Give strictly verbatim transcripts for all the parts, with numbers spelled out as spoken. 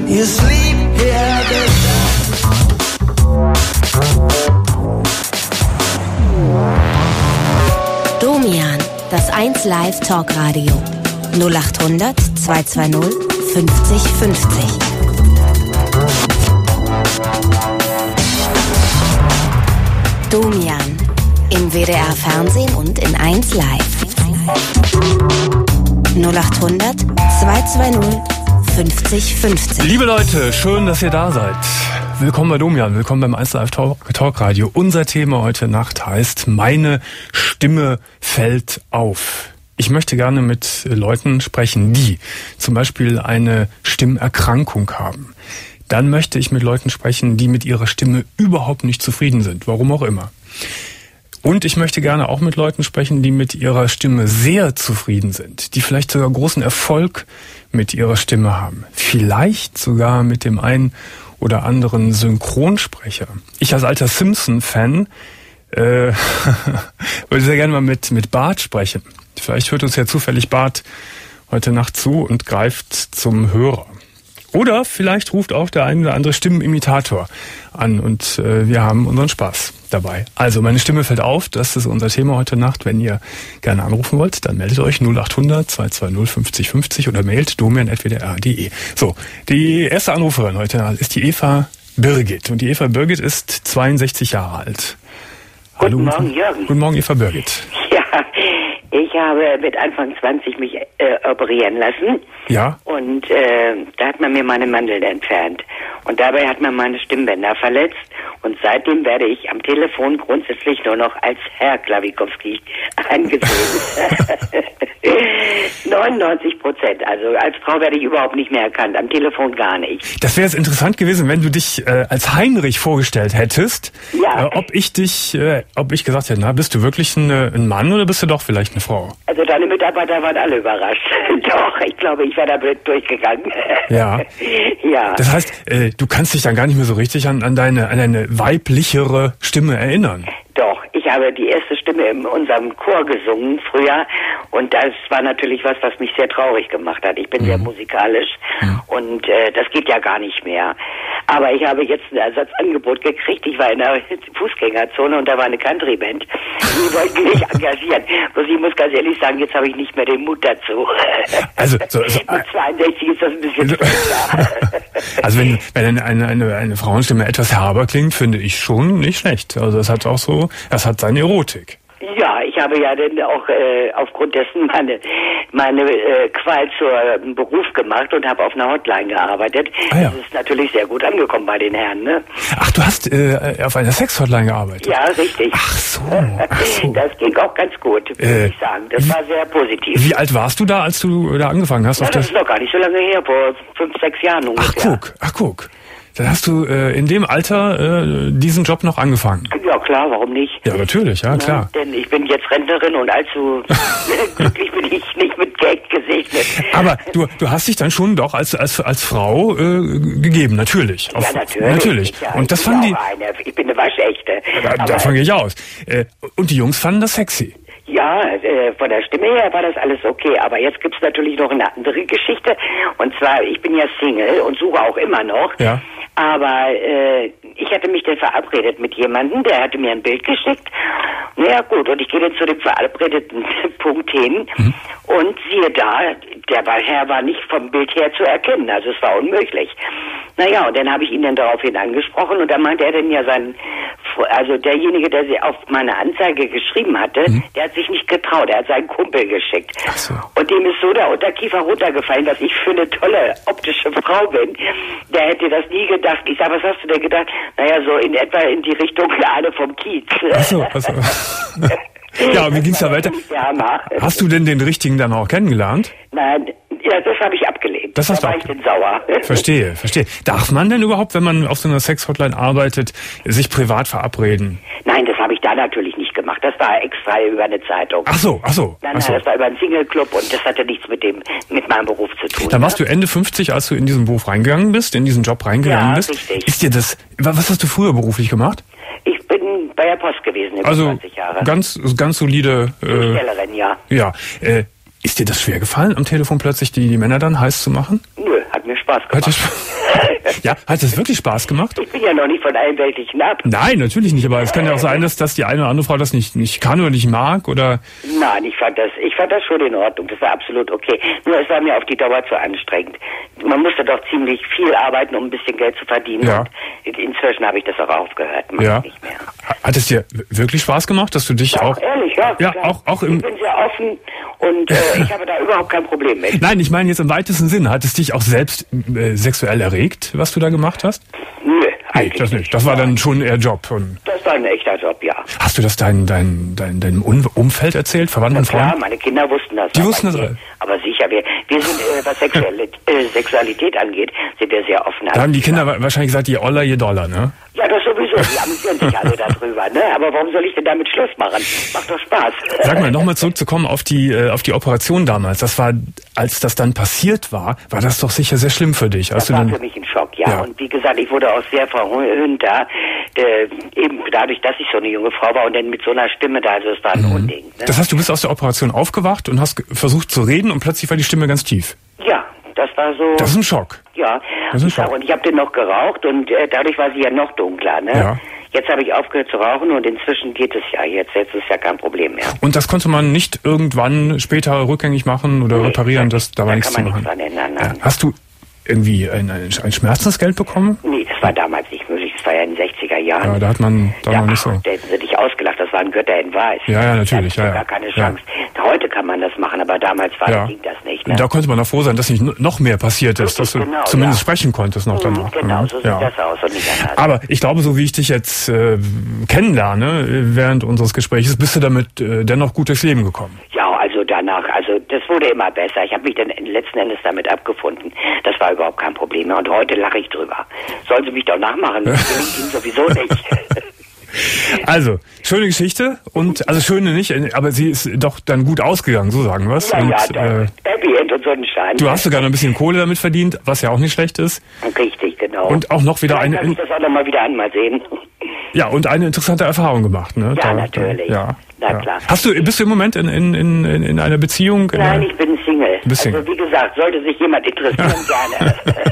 You sleep here Domian, das eins Live Talkradio. null acht hundert zweihundertzweißig fünfzig fünfzig. Domian, im W D R Fernsehen und in eins Live. null acht hundert zweihundertzweißig fünfzig fünfzig. Liebe Leute, schön, dass ihr da seid. Willkommen bei Domian, willkommen beim eins Live Talk, Talk Radio. Unser Thema heute Nacht heißt Meine Stimme fällt auf. Ich möchte gerne mit Leuten sprechen, die zum Beispiel eine Stimmerkrankung haben. Dann möchte ich mit Leuten sprechen, die mit ihrer Stimme überhaupt nicht zufrieden sind, warum auch immer. Und ich möchte gerne auch mit Leuten sprechen, die mit ihrer Stimme sehr zufrieden sind, die vielleicht sogar großen Erfolg mit ihrer Stimme haben. Vielleicht sogar mit dem einen oder anderen Synchronsprecher. Ich als alter Simpson-Fan äh, würde sehr gerne mal mit, mit Bart sprechen. Vielleicht hört uns ja zufällig Bart heute Nacht zu und greift zum Hörer. Oder vielleicht ruft auch der ein oder andere Stimmenimitator an und äh, wir haben unseren Spaß dabei. Also meine Stimme fällt auf, das ist unser Thema heute Nacht. Wenn ihr gerne anrufen wollt, dann meldet euch null acht hundert zweihundertzweißig fünfzig fünfzig oder mailt domian at w d r punkt d e. So, die erste Anruferin heute ist die Eva Birgit. Und die Eva Birgit ist zweiundsechzig Jahre alt. Hallo. Guten Morgen, Jürgen. Guten Morgen, Eva Birgit. Ja, ich habe mit Anfang zwanzig mich äh, operieren lassen. Ja. Und äh, da hat man mir meine Mandeln entfernt. Und dabei hat man meine Stimmbänder verletzt. Und seitdem werde ich am Telefon grundsätzlich nur noch als Herr Klawikowski angesehen. neunundneunzig Prozent. Also als Frau werde ich überhaupt nicht mehr erkannt. Am Telefon gar nicht. Das wäre jetzt interessant gewesen, wenn du dich äh, als Heinrich vorgestellt hättest. Ja. Äh, ob ich dich, äh, ob ich gesagt hätte, na, bist du wirklich ein, ein Mann oder bist du doch vielleicht eine Frau? Also deine Mitarbeiter waren alle überrascht. Doch, ich glaube, ich wäre da durchgegangen. Ja. Ja. Das heißt, äh, du kannst dich dann gar nicht mehr so richtig an, an deine, an deine weiblichere Stimme erinnern. Doch, ich habe die erste Stimme in unserem Chor gesungen früher und das war natürlich was, was mich sehr traurig gemacht hat. Ich bin mhm. sehr musikalisch mhm. und äh, das geht ja gar nicht mehr. Aber ich habe jetzt ein Ersatzangebot gekriegt. Ich war in der Fußgängerzone und da war eine Country-Band. Die wollten mich engagieren. Bloß ich muss ganz ehrlich sagen, jetzt habe ich nicht mehr den Mut dazu. Also so, so, mit zweiundsechzig ist das ein bisschen schlechter. Also wenn, wenn eine, eine, eine, eine Frauenstimme etwas herber klingt, finde ich schon nicht schlecht. Also es hat auch so, es hat seine Erotik. Ja, ich habe ja dann auch äh, aufgrund dessen meine meine äh, Qual zur äh, Beruf gemacht und habe auf einer Hotline gearbeitet. Ah, ja. Das ist natürlich sehr gut angekommen bei den Herren, ne? Ach, du hast äh, auf einer Sex-Hotline gearbeitet? Ja, richtig. Ach so, ach so. Das ging auch ganz gut, würde äh, ich sagen. Das war sehr positiv. Wie alt warst du da, als du da angefangen hast? Ja, auf das das ist noch gar nicht so lange her, vor fünf, sechs Jahren ungefähr. Ach guck, ach guck. Dann hast du äh, in dem Alter äh, diesen Job noch angefangen? Ja klar, warum nicht? Ja, natürlich, ja, klar. Ja, denn ich bin jetzt Rentnerin und allzu glücklich bin ich nicht mit Geld gesegnet. Aber du du hast dich dann schon doch als als als Frau äh, gegeben, natürlich. Auf, ja, natürlich. natürlich. Ja, und das ich fanden bin die. auch eine, ich bin eine Waschechte. Da, davon gehe ich aus. Äh, und die Jungs fanden das sexy. Ja, äh, von der Stimme her war das alles okay, aber jetzt gibt's natürlich noch eine andere Geschichte. Und zwar, ich bin ja Single und suche auch immer noch. Ja. Aber äh, ich hatte mich dann verabredet mit jemandem, der hatte mir ein Bild geschickt. Naja gut, und ich gehe dann zu dem verabredeten Punkt hin mhm. und siehe da, der Herr war nicht vom Bild her zu erkennen, also es war unmöglich. Naja, und dann habe ich ihn dann daraufhin angesprochen und dann meinte er dann ja sein, also derjenige, der sie auf meine Anzeige geschrieben hatte, mhm. der hat sich nicht getraut, er hat seinen Kumpel geschickt. Ach so. Und dem ist so der Unterkiefer runtergefallen, dass ich für eine tolle optische Frau bin. Der hätte das nie gedacht. Ich sag, was hast du denn gedacht? Naja, so in etwa in die Richtung Anne vom Kiez. Ach so, ach so. Ja, wie ging's da weiter? Hast du denn den richtigen dann auch kennengelernt? Nein, ja, das habe ich abgelehnt. Das hast da du war ich denn sauer. Verstehe, verstehe. Darf man denn überhaupt, wenn man auf so einer Sex-Hotline arbeitet, sich privat verabreden? Nein, das habe ich da natürlich nicht gemacht. Das war extra über eine Zeitung. Ach so, ach so. Nein, ach so. Das war über einen Single-Club und das hatte nichts mit dem, mit meinem Beruf zu tun. Dann warst du Ende fünfzig, als du in diesen Beruf reingegangen bist, in diesen Job reingegangen ja, bist. Richtig. Ist dir das, was hast du früher beruflich gemacht? Ich bin bei der Post gewesen, über also zwanzig Jahre. ganz, ganz solide. Äh, Stellerin, ja. Ja. Äh, ist dir das schwer gefallen, am Telefon plötzlich die, die Männer dann heiß zu machen? Nö, hat mir Spaß Spaß gemacht. Hat dir Spaß? Ja, hat es wirklich Spaß gemacht? Ich bin ja noch nicht von allem Weltlichen ab. Nein, natürlich nicht, aber es kann ja auch sein, dass, dass die eine oder andere Frau das nicht, nicht kann oder nicht mag, oder? Nein, ich fand das, ich fand das schon in Ordnung. Das war absolut okay. Nur es war mir auf die Dauer zu anstrengend. Man musste doch ziemlich viel arbeiten, um ein bisschen Geld zu verdienen. Ja. Und inzwischen habe ich das auch aufgehört. Mach Ja. ich nicht mehr. Hat es dir wirklich Spaß gemacht, dass du dich Ja, auch... ehrlich, ja. Ja, klar. auch, auch im... Ich bin sehr offen und äh, ich habe da überhaupt kein Problem mit. Nein, ich meine jetzt im weitesten Sinne. Hat es dich auch selbst äh, sexuell erregt, was du da gemacht hast? Nö, Nee, eigentlich das nicht. Das war dann schon eher Job. Und Das war ein echter Job, ja. hast du das dein, dein, dein, deinem Un- Umfeld erzählt, Verwandten, Na klar, Freunden? meine Kinder wussten das. Die aber wussten das wir- alle? Aber sicher, wir, wir sind, äh, was Sexualität, äh, Sexualität angeht, sind wir sehr offen. Da haben die Kinder wa- wahrscheinlich gesagt, je Oller, je Dollar, ne? Ja, das sowieso, die amüsieren sich alle darüber, ne? Aber warum soll ich denn damit Schluss machen? Macht doch Spaß. Sag mal, nochmal zurückzukommen auf die, äh, auf die Operation damals. Das war, als das dann passiert war, war das doch sicher sehr schlimm für dich. Als Das du war dann, für mich ein Schock, ja. Ja. Und wie gesagt, ich wurde auch sehr verhöhnt da, äh, eben dadurch, dass ich so eine junge Frau war und dann mit so einer Stimme da, also es war ein Unding. Ne? das heißt, du bist aus der Operation aufgewacht und hast ge- versucht zu reden und plötzlich war die Stimme ganz tief. Ja, das war so. Das ist ein Schock. Ja, Das ist ein ich sag, Schock. und ich habe den noch geraucht und äh, dadurch war sie ja noch dunkler, ne? Ja. Jetzt habe ich aufgehört zu rauchen und inzwischen geht es ja jetzt. Jetzt ist ja kein Problem mehr. Und das konnte man nicht irgendwann später rückgängig machen oder reparieren, das, da war da nichts zu kann man machen. nichts dran ändern. Ja. Nein. Hast du irgendwie ein, ein, ein Schmerzensgeld bekommen? Nee, das war damals nicht möglich. Das war ja in den sechziger Jahren. Ja, da hat man da Ja, noch nicht so. da hätten sie dich ausgelacht, das waren Götter in Weiß. Ja, ja, natürlich, Da ja, ja, ja. gar keine Ja. Chance. Heute kann man das machen, aber damals war, Ja. ging das nicht. Ne? Da konnte man auch froh sein, dass nicht no- noch mehr passiert ist, dass du Genau, zumindest ja. sprechen konntest noch Mhm, danach. Genau, Mhm, so sieht ja. das aus und nicht anders. Aber ich glaube, so wie ich dich jetzt äh, kennenlerne äh, während unseres Gesprächs, bist du damit äh, dennoch gut durchs Leben gekommen. Ja, also danach, also das wurde immer besser. Ich habe mich dann letzten Endes damit abgefunden. Das war überhaupt kein Problem mehr und heute lache ich drüber. Sollen sie mich doch nachmachen? Das gelingt ihnen sowieso nicht. Also, schöne Geschichte und, also schöne nicht, äh, aber sie ist doch dann gut ausgegangen, so sagen wir's. Ja, Und ja, äh, doch. Happy End und Sonnenschein. du hast sogar noch ein bisschen Kohle damit verdient, was ja auch nicht schlecht ist. Richtig, genau. Und auch noch wieder Vielleicht eine, kann ich das auch noch mal wieder einmal sehen. ja, und eine interessante Erfahrung gemacht, ne? Ja, natürlich. ja, Na ja. klar. Hast du, bist du im Moment in, in, in, in in einer Beziehung? In Nein, einer, ich bin Single. bist Single. Also wie gesagt, sollte sich jemand interessieren, gerne.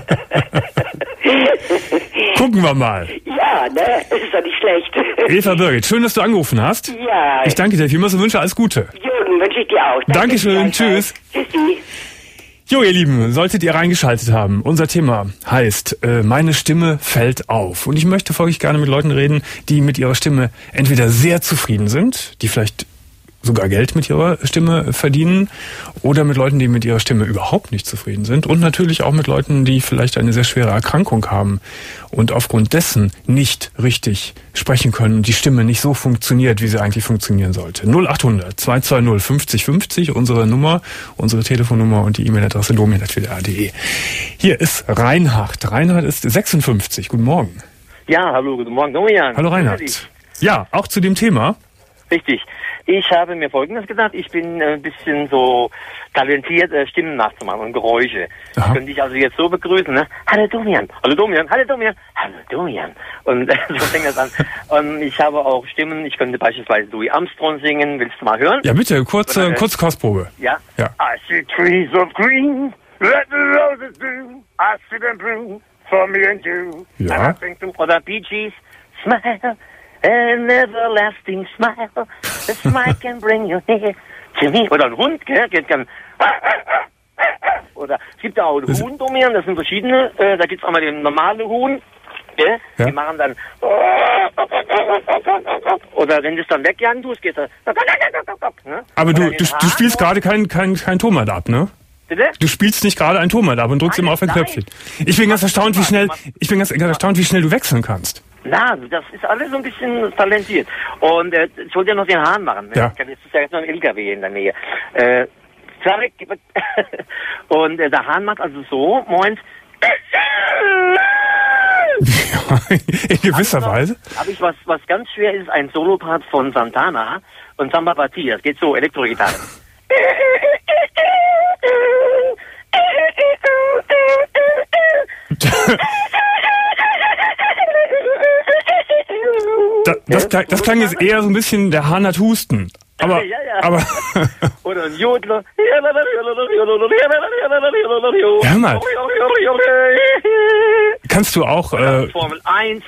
Gucken wir mal. Ja, ne? Ist doch nicht schlecht. Eva Birgit, schön, dass du angerufen hast. Ja. Ich danke dir vielmals und wünsche alles Gute. Jürgen, wünsche ich dir auch. Danke Dankeschön, gleichfalls. tschüss. Tschüssi. Jo, ihr Lieben, solltet ihr reingeschaltet haben, unser Thema heißt, äh, meine Stimme fällt auf. Und ich möchte folglich gerne mit Leuten reden, die mit ihrer Stimme entweder sehr zufrieden sind, die vielleicht sogar Geld mit ihrer Stimme verdienen, oder mit Leuten, die mit ihrer Stimme überhaupt nicht zufrieden sind, und natürlich auch mit Leuten, die vielleicht eine sehr schwere Erkrankung haben und aufgrund dessen nicht richtig sprechen können und die Stimme nicht so funktioniert, wie sie eigentlich funktionieren sollte. null achthundert zwei zwei null fünfzig fünfzig, unsere Nummer, unsere Telefonnummer und die E-Mail-Adresse domian at w d r punkt d e. Hier ist Reinhard. Reinhard ist sechsundfünfzig. Guten Morgen. Ja, hallo, guten Morgen, Domian. Hallo Reinhard. Ja, auch zu dem Thema. Richtig. Ich habe mir Folgendes gedacht. Ich bin äh, ein bisschen so talentiert, äh, Stimmen nachzumachen und Geräusche. Aha. Könnte ich also jetzt so begrüßen, ne? Hallo Domian, hallo Domian, hallo Domian, hallo Domian. Und äh, so fängt das an. Und ich habe auch Stimmen. Ich könnte beispielsweise Louis Armstrong singen. Willst du mal hören? Ja, bitte, kurze, kurze Kostprobe. Ja? Ja. I see trees of green, let the roses bloom. I see them bloom for me and you. Ja. And I think to other Bee Gees, smile, an everlasting smile. The smile can bring you near to me. Oder ein Hund, gell, geht kann. Oder es gibt ja auch Das- Huhn, Domian, das sind verschiedene. Äh, da gibt es einmal den normalen Huhn. Gell? Ja. Die machen dann. Oder wenn du es dann wegjagen tust, geht das. Ne? Aber Oder du, den du, du Hahn- spielst gerade kein, kein, kein Tomat ab, ne? Bitte? Du spielst nicht gerade ein Tomat ab und drückst Nein, immer auf ein nein. Knöpfchen. Ich bin ganz erstaunt, wie schnell, ich bin ganz erstaunt, wie schnell du wechseln kannst. Na, das ist alles so ein bisschen talentiert. Und äh, ich wollte ja noch den Hahn machen. Ja. Jetzt ist ja jetzt noch ein L K W in der Nähe. Äh, Zarek, und äh, der Hahn macht also so, moins. In gewisser Weise. Habe ich was, was ganz schwer ist, ein Solopart von Santana und Samba Partie. Das geht so, Elektrogitarre. Da, das, klang- das klang jetzt eher so ein bisschen, der Hahn hat Husten. Aber, Ja, ja. aber Oder ein Jodler. Hör mal. Kannst du auch... Äh, Formel eins.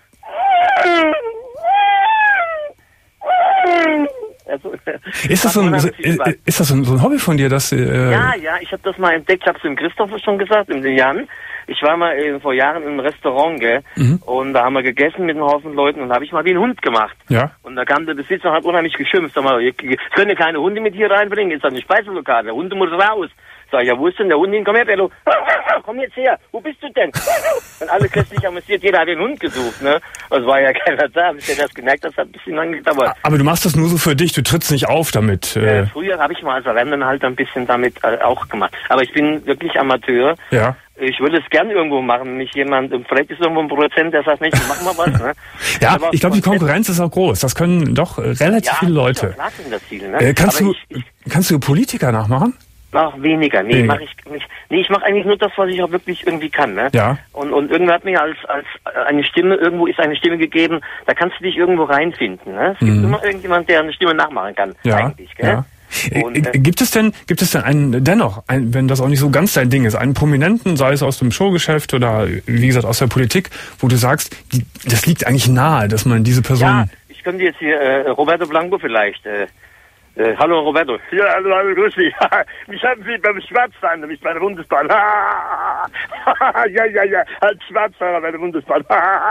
Also, ist, das so ein, ist, ist das so ein, so ein Hobby von dir, dass... Äh, ja, ja, ich habe das mal entdeckt, ich habe es dem Christoph schon gesagt, im Jan. Ich war mal äh, vor Jahren in einem Restaurant, gell, mhm. und da haben wir gegessen mit einem Haufen Leuten und da habe ich mal wie ein Hund gemacht. Ja. Und da kam der Besitzer und hat unheimlich geschimpft. Sag mal, ihr könnt ihr keine Hunde mit hier reinbringen, ist doch ein Speiselokal, der Hund muss raus. Sag ich, ja, wo ist denn der Hund hin? Komm her, Bello. Komm jetzt her. Wo bist du denn? Und alle köstlich amüsiert, jeder hat den Hund gesucht, ne? Es war ja keiner da, bis der das gemerkt hat, das hat ein bisschen lang gedauert. Aber du machst das nur so für dich, du trittst nicht auf damit. Äh. Äh, früher habe ich mal als Rennen halt ein bisschen damit äh, auch gemacht. Aber ich bin wirklich Amateur. Ja. Ich würde es gern irgendwo machen, nicht jemand, vielleicht ist irgendwo ein Produzent, der sagt, nicht, machen wir was, ne? Ja, ich glaube, die Konkurrenz ist auch groß. Das können doch äh, relativ ja, viele Leute. Klar sind das viele, ne? Äh, kannst Aber du, ich, ich, kannst du Politiker nachmachen? Noch weniger, nee, nee. mache ich nicht. Nee, ich mache eigentlich nur das, was ich auch wirklich irgendwie kann, ne? Ja. Und, und irgendwer hat mir als, als eine Stimme, irgendwo ist eine Stimme gegeben, da kannst du dich irgendwo reinfinden, ne? Es gibt mhm. immer irgendjemand, der eine Stimme nachmachen kann, ja. eigentlich, gell? Ja. Und, äh, gibt es denn, gibt es denn einen, dennoch, ein, wenn das auch nicht so ganz dein Ding ist, einen Prominenten, sei es aus dem Showgeschäft oder, wie gesagt, aus der Politik, wo du sagst, die, das liegt eigentlich nahe, dass man diese Person... Ja, ich könnte jetzt hier, äh, Roberto Blanco vielleicht, äh, äh, hallo Roberto. Ja, hallo, hallo, grüß dich. Mich haben Sie beim Schwarzfahren, nämlich bei der Bundesbahn. ja, ja, ja, als Schwarzfahrer bei der Bundesbahn.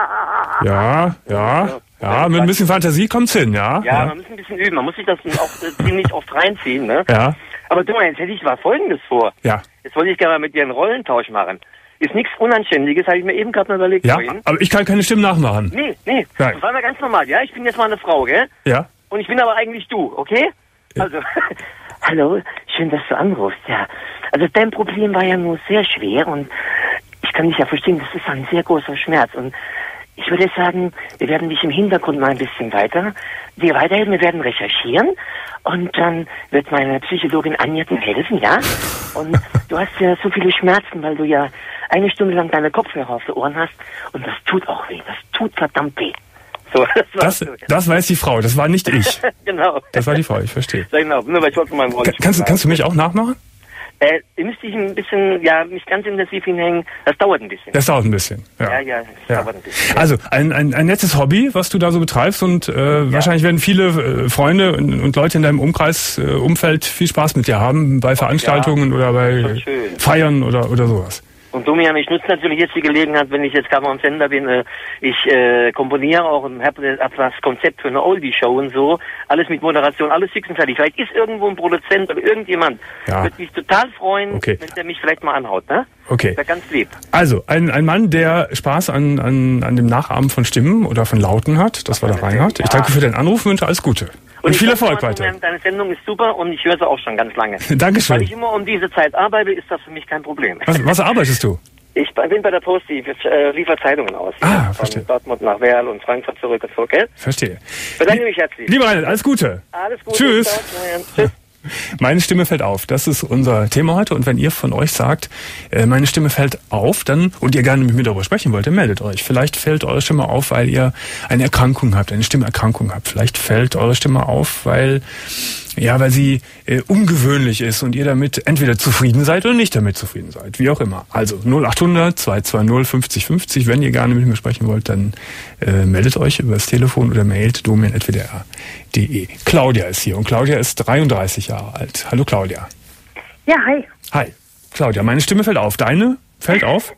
ja, ja. Ja, mit ein bisschen Fantasie kommt's hin, ja? Ja, ja, man muss ein bisschen üben. Man muss sich das auch äh, ziemlich oft reinziehen, ne? Ja. Aber du, jetzt hätte ich mal Folgendes vor. Ja. Jetzt wollte ich gerne mal mit dir einen Rollentausch machen. Ist nichts Unanständiges, habe ich mir eben gerade mal überlegt. Ja, vorhin. aber ich kann keine Stimmen nachmachen. Nee, nee. Nein. Das war mal ganz normal, ja? Ich bin jetzt mal eine Frau, gell? Ja. Und ich bin aber eigentlich du, okay? Ja. Also, hallo, schön, dass du anrufst, ja. Also dein Problem war ja nur sehr schwer und ich kann dich ja verstehen, das ist ein sehr großer Schmerz und ich würde sagen, wir werden dich im Hintergrund mal ein bisschen weiter, dir weiterhelfen, wir werden recherchieren und dann wird meine Psychologin Anja dir helfen, ja? Und du hast ja so viele Schmerzen, weil du ja eine Stunde lang deine Kopfhörer auf den Ohren hast und das tut auch weh, das tut verdammt weh. So, das, das, das weiß die Frau, das war nicht ich. Genau. Das war die Frau, ich verstehe. Genau, nur weil ich wollte mal einen kannst, du, kannst du mich auch nachmachen? Äh, müsste ich ein bisschen, ja, nicht ganz intensiv hinhängen. Das dauert ein bisschen. Das dauert ein bisschen, ja. Ja, ja, das ja. dauert ein bisschen. Also, ein, ein, ein nettes Hobby, was du da so betreibst und äh, ja. wahrscheinlich werden viele äh, Freunde und, und Leute in deinem Umkreis, äh, Umfeld viel Spaß mit dir haben, bei Veranstaltungen ja, oder bei Feiern oder, oder sowas. Und Domian, ich nutze natürlich jetzt die Gelegenheit, wenn ich jetzt gerade mal am Sender bin, äh, ich äh, komponiere auch und habe hab das Konzept für eine Oldie-Show und so, alles mit Moderation, alles fix und fertig. Vielleicht ist irgendwo ein Produzent oder irgendjemand, ja. würde mich total freuen, okay. wenn der mich vielleicht mal anhaut, ne? Okay. Wäre ganz lieb. Also, ein, ein Mann, der Spaß an, an, an dem Nachahmen von Stimmen oder von Lauten hat, das war der Reinhard. Ich danke für den Anruf, wünsche alles Gute. Und, und viel Erfolg weiter. Deine Sendung ist super und ich höre sie auch schon ganz lange. Dankeschön. Weil ich immer um diese Zeit arbeite, ist das für mich kein Problem. Was, was arbeitest du? Ich bin bei der Post, die äh, liefert Zeitungen aus. Ah, von verstehe. Dortmund nach Werl und Frankfurt zurück und so, gell? Verstehe. Bedanke mich herzlich. Lieber Reinhard, alles Gute. Alles Gute. Tschüss. Tschüss. Meine Stimme fällt auf. Das ist unser Thema heute. Und wenn ihr von euch sagt, äh, meine Stimme fällt auf, dann und ihr gerne mit mir darüber sprechen wollt, dann meldet euch. Vielleicht fällt eure Stimme auf, weil ihr eine Erkrankung habt, eine Stimmerkrankung habt. Vielleicht fällt eure Stimme auf, weil ja, weil sie äh, ungewöhnlich ist und ihr damit entweder zufrieden seid oder nicht damit zufrieden seid. Wie auch immer. Also null acht hundert zwei zwei null fünfzig fünfzig. Wenn ihr gerne mit mir sprechen wollt, dann äh, meldet euch über das Telefon oder mailt domian at w d r punkt d e. Claudia ist hier und Claudia ist dreiunddreißig Jahre alt. Hallo Claudia. Ja, hi. Hi. Claudia, meine Stimme fällt auf. Deine fällt auf?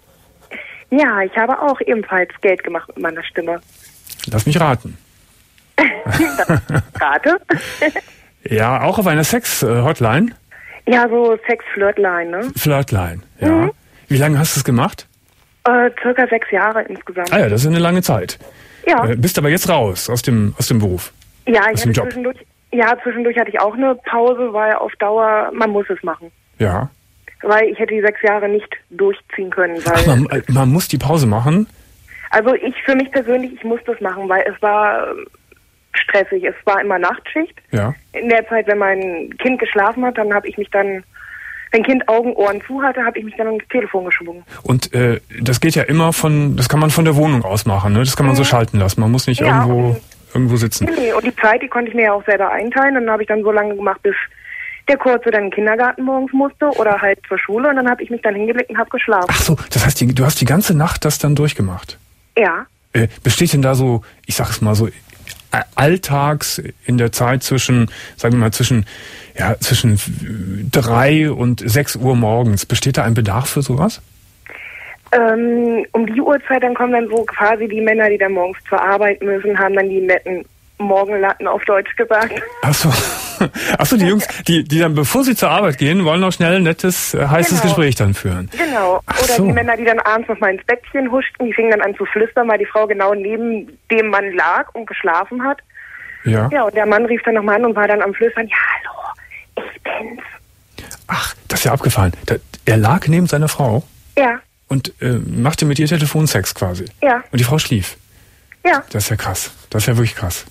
Ja, ich habe auch ebenfalls Geld gemacht mit meiner Stimme. Lass mich raten. Rate? Ja, auch auf einer Sex-Hotline? Ja, so Sex-Flirtline, ne? Flirtline, ja. Mhm. Wie lange hast du es gemacht? Äh, circa sechs Jahre insgesamt. Ah ja, das ist eine lange Zeit. Ja. Äh, bist aber jetzt raus aus dem aus dem Beruf? Ja, ich aus dem hatte Job. zwischendurch, ja, zwischendurch hatte ich auch eine Pause, weil auf Dauer, man muss es machen. Ja. Weil ich hätte die sechs Jahre nicht durchziehen können. Weil Ach, man, man muss die Pause machen? Also ich für mich persönlich, ich muss das machen, weil es war stressig. Es war immer Nachtschicht. Ja. In der Zeit, wenn mein Kind geschlafen hat, dann habe ich mich dann, wenn Kind Augen, Ohren zu hatte, habe ich mich dann ans Telefon geschwungen. Und äh, das geht ja immer von, das kann man von der Wohnung aus machen, ne? Das kann man mhm. so schalten lassen. Man muss nicht ja, irgendwo irgendwo sitzen. Nee, und die Zeit, die konnte ich mir ja auch selber einteilen. Dann habe ich dann so lange gemacht, bis der Kurze dann in den Kindergarten morgens musste oder halt zur Schule und dann habe ich mich dann hingelegt und habe geschlafen. Ach so, das heißt, die, du hast die ganze Nacht das dann durchgemacht? Ja. Äh, besteht denn da so, ich sag es mal so, alltags in der Zeit zwischen, sagen wir mal, zwischen, ja, zwischen drei und sechs Uhr morgens, besteht da ein Bedarf für sowas? Ähm, um die Uhrzeit, dann kommen dann so quasi die Männer, die dann morgens zur Arbeit müssen, haben dann die netten Morgenlatten auf Deutsch gesagt. Ach so. Ach so, die Jungs, die, die dann, bevor sie zur Arbeit gehen, wollen noch schnell ein nettes, heißes Genau. Gespräch dann führen. Genau. Ach Oder so. die Männer, die dann abends noch mal ins Bettchen huschten, die fingen dann an zu flüstern, weil die Frau genau neben dem Mann lag und geschlafen hat. Ja. Ja, und der Mann rief dann nochmal an und war dann am Flüstern, ja, hallo, ich bin's. Ach, das ist ja abgefahren. Da, er lag neben seiner Frau Ja, und äh, machte mit ihr Telefonsex quasi. ja, Und die Frau schlief. ja, Das ist ja krass. Das ist ja wirklich krass.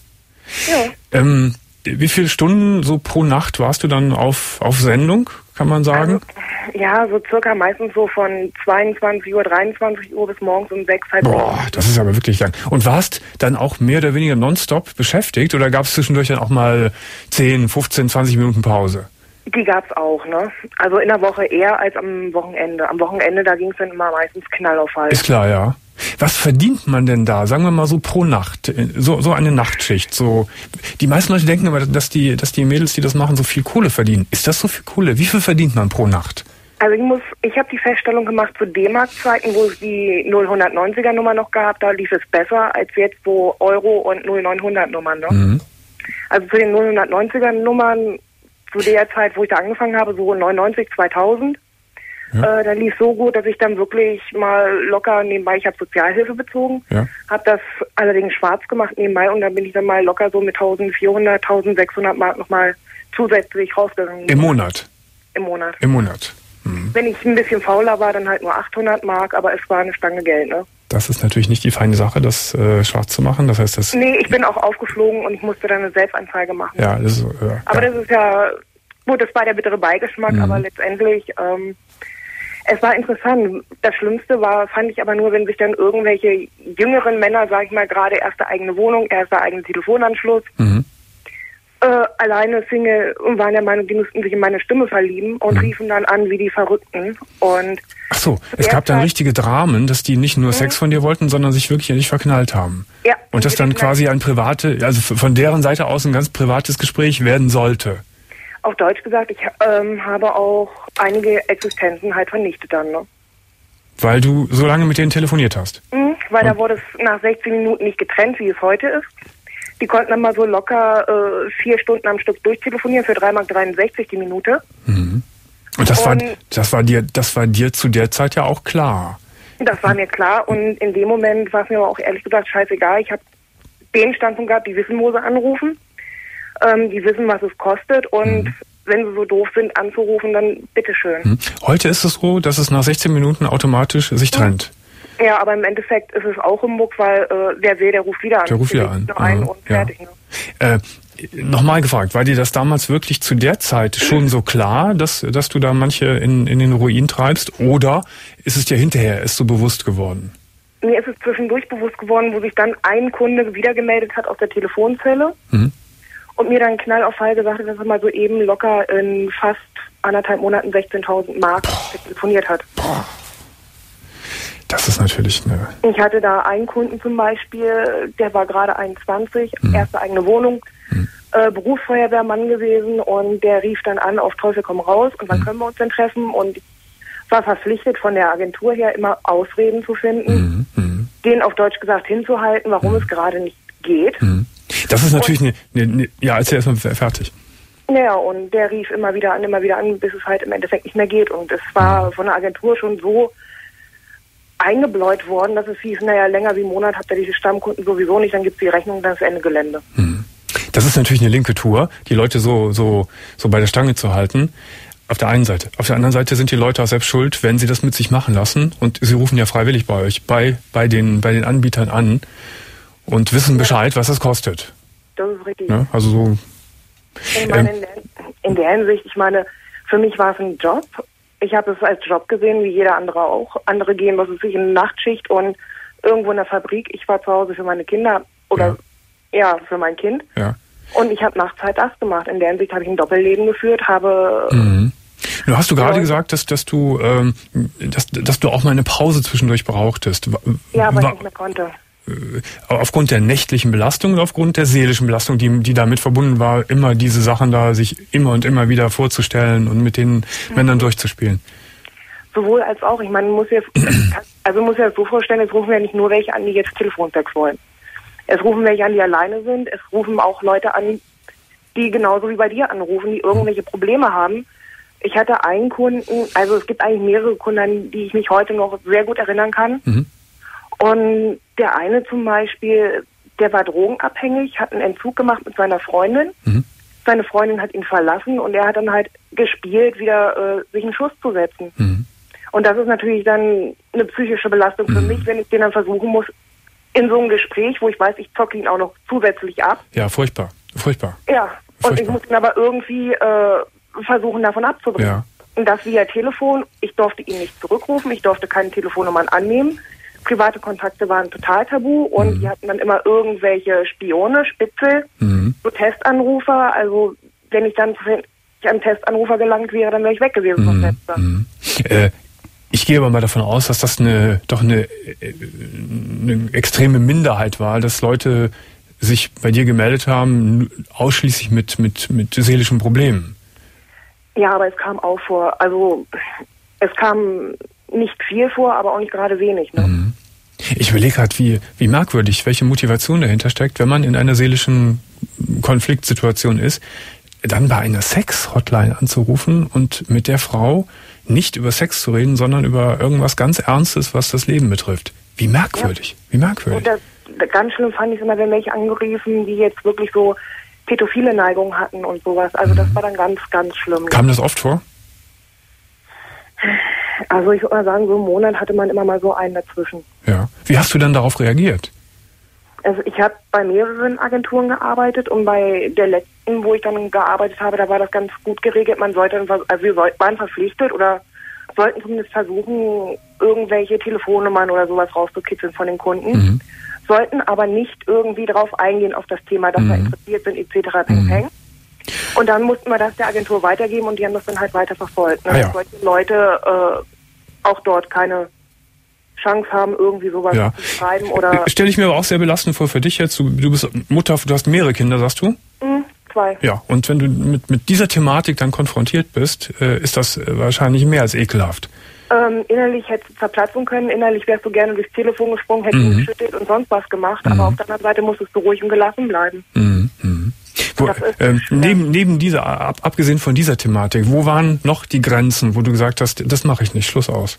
ja. Ähm, wie viele Stunden so pro Nacht warst du dann auf, auf Sendung, kann man sagen? Also, ja, so circa meistens so von zweiundzwanzig Uhr, dreiundzwanzig Uhr bis morgens um sechs, halb Boah, das ist aber wirklich lang. Und warst dann auch mehr oder weniger nonstop beschäftigt oder gab es zwischendurch dann auch mal zehn, fünfzehn, zwanzig Minuten Pause? Die gab's auch, ne? Also in der Woche eher als am Wochenende. Am Wochenende, da ging's dann immer meistens Knall auf Hals. Ist klar, ja. Was verdient man denn da, sagen wir mal so pro Nacht, so, so eine Nachtschicht? So, die meisten Leute denken aber, dass die, dass die Mädels, die das machen, so viel Kohle verdienen. Ist das so viel Kohle? Wie viel verdient man pro Nacht? Also ich muss, ich habe die Feststellung gemacht zu D-Mark-Zeiten, wo es die null neunzig er Nummer noch gab, da lief es besser als jetzt wo Euro und null neunhundert Nummern, ne? Mhm. Also zu den null neunzig er Nummern, zu der Zeit, wo ich da angefangen habe, so neunundneunzig, zweitausend, Ja. äh, da lief so gut, dass ich dann wirklich mal locker nebenbei, ich habe Sozialhilfe bezogen, Ja. habe das allerdings schwarz gemacht nebenbei und dann bin ich dann mal locker so mit eintausendvierhundert, eintausendsechshundert Mark nochmal zusätzlich rausgegangen. Im Monat? Im Monat. Im Monat. Mhm. Wenn ich ein bisschen fauler war, dann halt nur achthundert Mark, aber es war eine Stange Geld, ne? Das ist natürlich nicht die feine Sache, das äh, schwarz zu machen. Das heißt, das... Nee, ich bin auch aufgeflogen und ich musste dann eine Selbstanzeige machen. Ja, das ist... Äh, Aber ja. das ist ja, gut, das war der bittere Beigeschmack, Mhm. aber letztendlich, ähm, es war interessant. Das Schlimmste war, fand ich aber nur, wenn sich dann irgendwelche jüngeren Männer, sag ich mal, gerade erste eigene Wohnung, erster eigene Telefonanschluss, Mhm. äh, alleine Single und waren der Meinung, die müssten sich in meine Stimme verlieben und Mhm. riefen dann an wie die Verrückten. Und Ach so, es gab dann derzeit- richtige Dramen, dass die nicht nur Sex von dir wollten, sondern sich wirklich in dich verknallt haben. ja, Und das dann wirklich quasi ein private, also von deren Seite aus ein ganz privates Gespräch werden sollte. auf Deutsch gesagt, ich ähm, habe auch einige Existenzen halt vernichtet dann, ne? Weil du so lange mit denen telefoniert hast. Mhm, weil da wurde es nach sechzehn Minuten nicht getrennt, wie es heute ist. Die konnten dann mal so locker äh, vier Stunden am Stück durchtelefonieren für drei Mark dreiundsechzig die Minute. Mhm. Und das war, Und- das war dir, das war dir zu der Zeit ja auch klar. Das war mir klar und in dem Moment war es mir aber auch ehrlich gesagt scheißegal. Ich habe den Standpunkt gehabt, die wissen, wo sie anrufen. Ähm, die wissen, was es kostet und Mhm. wenn sie so doof sind, anzurufen, dann bitteschön. Hm? Heute ist es so, dass es nach sechzehn Minuten automatisch sich trennt. Ja, aber im Endeffekt ist es auch Humbug, weil äh, wer will, der ruft wieder an. Der ruft wieder legt an. Noch ein Aha, und ja. fertig. Ne? Äh, Nochmal gefragt, war dir das damals wirklich zu der Zeit schon so klar, dass, dass du da manche in, in den Ruin treibst? Oder ist es dir hinterher erst so bewusst geworden? Mir ist es zwischendurch bewusst geworden, wo sich dann ein Kunde wiedergemeldet hat aus der Telefonzelle Mhm. und mir dann Knall auf Fall gesagt hat, dass er mal so eben locker in fast anderthalb Monaten sechzehntausend Mark telefoniert hat. Das ist natürlich eine... Ich hatte da einen Kunden zum Beispiel, der war gerade einundzwanzig, Mhm. erste eigene Wohnung, Mhm. äh, Berufsfeuerwehrmann gewesen und der rief dann an, auf Teufel komm raus und wann Mhm. können wir uns denn treffen und ich war verpflichtet von der Agentur her immer Ausreden zu finden, Mhm. Mhm. den auf Deutsch gesagt hinzuhalten, warum es gerade nicht geht. Mhm. Das ist natürlich eine... eine, eine ja, erzähl erstmal fertig. Naja, und der rief immer wieder an, immer wieder an, bis es halt im Endeffekt nicht mehr geht und es war von der Agentur schon so eingebläut worden, dass es hieß, naja, länger wie einen Monat habt ihr diese Stammkunden sowieso nicht, dann gibt's die Rechnung, dann ist Ende Gelände. Mhm. Das ist natürlich eine linke Tour, die Leute so, so, so bei der Stange zu halten. Auf der einen Seite. Auf der anderen Seite sind die Leute auch selbst schuld, wenn sie das mit sich machen lassen. Und sie rufen ja freiwillig bei euch, bei, bei den, bei den Anbietern an und wissen Bescheid, was das kostet. Das ist richtig. Ja, also so, Ich meine, Ähm. in, der, in der Hinsicht, ich meine, für mich war es ein Job. Ich habe es als Job gesehen, wie jeder andere auch. Andere gehen, was weiß ich, in eine Nachtschicht und irgendwo in der Fabrik. Ich war zu Hause für meine Kinder oder ja, für mein Kind. ja. Und ich habe nachts halt das gemacht. In der Hinsicht habe ich ein Doppelleben geführt, habe... Mhm. Du hast du gerade ja. gesagt, dass, dass du ähm, dass, dass du auch mal eine Pause zwischendurch brauchtest. Ja, aber War, ich nicht mehr konnte. Äh, aufgrund der nächtlichen Belastung oder aufgrund der seelischen Belastung, die, die damit verbunden war, immer diese Sachen da sich immer und immer wieder vorzustellen und mit den mhm. Männern durchzuspielen? Sowohl als auch. Ich meine, muss ja, also muss ja so vorstellen, es rufen ja nicht nur welche an, die jetzt Telefonsex wollen. Es rufen welche an, die alleine sind. Es rufen auch Leute an, die genauso wie bei dir anrufen, die irgendwelche Probleme haben. Ich hatte einen Kunden, also es gibt eigentlich mehrere Kunden, an die ich mich heute noch sehr gut erinnern kann. Mhm. Und der eine zum Beispiel, der war drogenabhängig, hat einen Entzug gemacht mit seiner Freundin. Mhm. Seine Freundin hat ihn verlassen und er hat dann halt gespielt, wieder äh, sich einen Schuss zu setzen. Mhm. Und das ist natürlich dann eine psychische Belastung für mhm. mich, wenn ich den dann versuchen muss, in so einem Gespräch, wo ich weiß, ich zocke ihn auch noch zusätzlich ab. Ja, furchtbar. Furchtbar. Ja, furchtbar. Und ich muss ihn aber irgendwie äh, versuchen, davon abzubringen. Ja. Und das via Telefon. Ich durfte ihn nicht zurückrufen, ich durfte keine Telefonnummern annehmen. Private Kontakte waren total tabu und mhm. die hatten dann immer irgendwelche Spione, Spitzel, mhm. so Testanrufer. Also wenn ich dann an Testanrufer gelangt wäre, dann wäre ich weg gewesen mhm. vom Fenster. Mhm. Äh, ich gehe aber mal davon aus, dass das eine doch eine, eine extreme Minderheit war, dass Leute sich bei dir gemeldet haben, ausschließlich mit, mit, mit seelischen Problemen. Ja, aber es kam auch vor. Also es kam nicht viel vor, aber auch nicht gerade wenig. Ne? Mhm. Ich überlege gerade, wie, wie merkwürdig, welche Motivation dahinter steckt, wenn man in einer seelischen Konfliktsituation ist, dann bei einer Sex-Hotline anzurufen und mit der Frau nicht über Sex zu reden, sondern über irgendwas ganz Ernstes, was das Leben betrifft. Wie merkwürdig, ja. wie merkwürdig. Und das, ganz schlimm fand ich es immer, wenn welche angerufen, die jetzt wirklich so pädophile Neigungen hatten und sowas. Also mhm. das war dann ganz, ganz schlimm. Kam das oft vor? Also ich würde mal sagen, so im Monat hatte man immer mal so einen dazwischen. Ja. Wie hast du dann darauf reagiert? Also ich habe bei mehreren Agenturen gearbeitet und bei der letzten, wo ich dann gearbeitet habe, da war das ganz gut geregelt. Man sollte, also wir waren verpflichtet oder sollten zumindest versuchen, irgendwelche Telefonnummern oder sowas rauszukitzeln von den Kunden. Mhm. Sollten aber nicht irgendwie darauf eingehen auf das Thema, dass mhm. wir interessiert sind et cetera. Peng, peng. Und dann mussten wir das der Agentur weitergeben und die haben das dann halt weiter verfolgt. Ne? Ah, ja. Dass solche Leute äh, auch dort keine Chance haben, irgendwie sowas ja. zu schreiben oder... Stelle ich mir aber auch sehr belastend vor für dich jetzt. Du, du bist Mutter, du hast mehrere Kinder, sagst du? Mhm, zwei. Ja, und wenn du mit, mit dieser Thematik dann konfrontiert bist, äh, ist das wahrscheinlich mehr als ekelhaft. Ähm, innerlich hättest du zerplatzen können, innerlich wärst du gerne durchs Telefon gesprungen, hättest mhm. geschüttelt und sonst was gemacht, mhm. aber auf der anderen Seite musstest du ruhig und gelassen bleiben. Mhm. Mhm. Wo, äh, neben, neben dieser, ab, abgesehen von dieser Thematik, wo waren noch die Grenzen, wo du gesagt hast, das mache ich nicht, Schluss aus?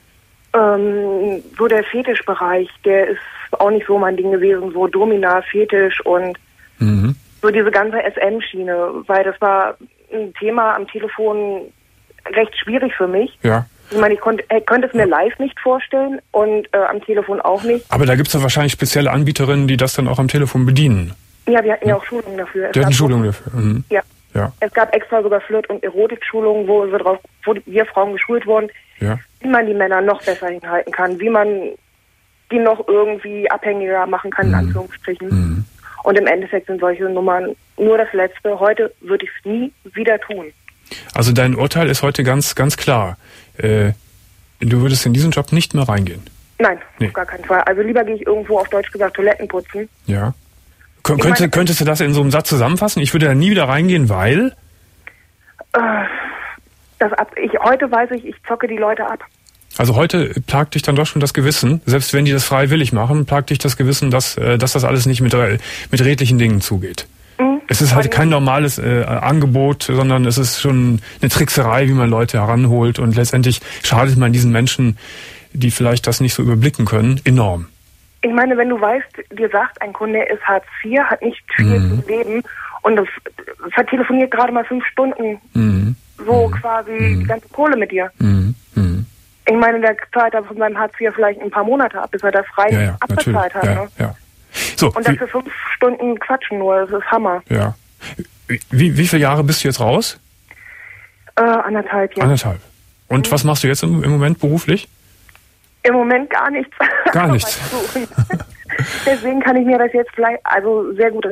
Ähm, so der Fetischbereich, der ist auch nicht so mein Ding gewesen, so Domina, Fetisch und mhm. so diese ganze S M-Schiene, weil das war ein Thema am Telefon recht schwierig für mich. Ja. Ich meine, ich konnte, ich könnte es mir live nicht vorstellen und äh, am Telefon auch nicht. Aber da gibt es ja wahrscheinlich spezielle Anbieterinnen, die das dann auch am Telefon bedienen. Ja, wir hatten ja auch Schulungen dafür. Wir hatten Schulungen dafür. Mhm. Ja. ja. Es gab extra sogar Flirt- und Erotik-Schulungen, wo wir, drauf, wo wir Frauen geschult wurden, ja. wie man die Männer noch besser hinhalten kann, wie man die noch irgendwie abhängiger machen kann, mhm. in Anführungsstrichen. Mhm. Und im Endeffekt sind solche Nummern nur das Letzte. Heute würde ich es nie wieder tun. Also dein Urteil ist heute ganz, ganz klar. Äh, du würdest in diesen Job nicht mehr reingehen? Nein, nee. auf gar keinen Fall. Also lieber gehe ich irgendwo auf Deutsch gesagt Toiletten putzen. Ja. Kön- könnte, meine, könntest du das in so einem Satz zusammenfassen? Ich würde da nie wieder reingehen, weil? Äh, das ab, ich, heute weiß ich, ich zocke die Leute ab. Also heute plagt dich dann doch schon das Gewissen, selbst wenn die das freiwillig machen, plagt dich das Gewissen, dass, dass das alles nicht mit, mit redlichen Dingen zugeht. Mhm. Es ist halt kein normales äh, Angebot, sondern es ist schon eine Trickserei, wie man Leute heranholt und letztendlich schadet man diesen Menschen, die vielleicht das nicht so überblicken können, enorm. Ich meine, wenn du weißt, dir sagt ein Kunde, er ist Hartz vier, hat nicht viel mhm. zu leben und das vertelefoniert gerade mal fünf Stunden mhm. so mhm. quasi mhm. die ganze Kohle mit dir. Mhm. Mhm. Ich meine, der zahlt aber von seinem Hartz vier vielleicht ein paar Monate ab, bis er das frei ja, ja, abbezahlt hat. Ja, ne? ja. So, und das für fünf Stunden quatschen nur, das ist Hammer. Ja. Wie, wie viele Jahre bist du jetzt raus? Äh, anderthalb Jahre. Anderthalb. Und mhm. was machst du jetzt im, im Moment beruflich? Im Moment gar nichts. Gar nichts. Deswegen kann ich mir das jetzt vielleicht also sehr gut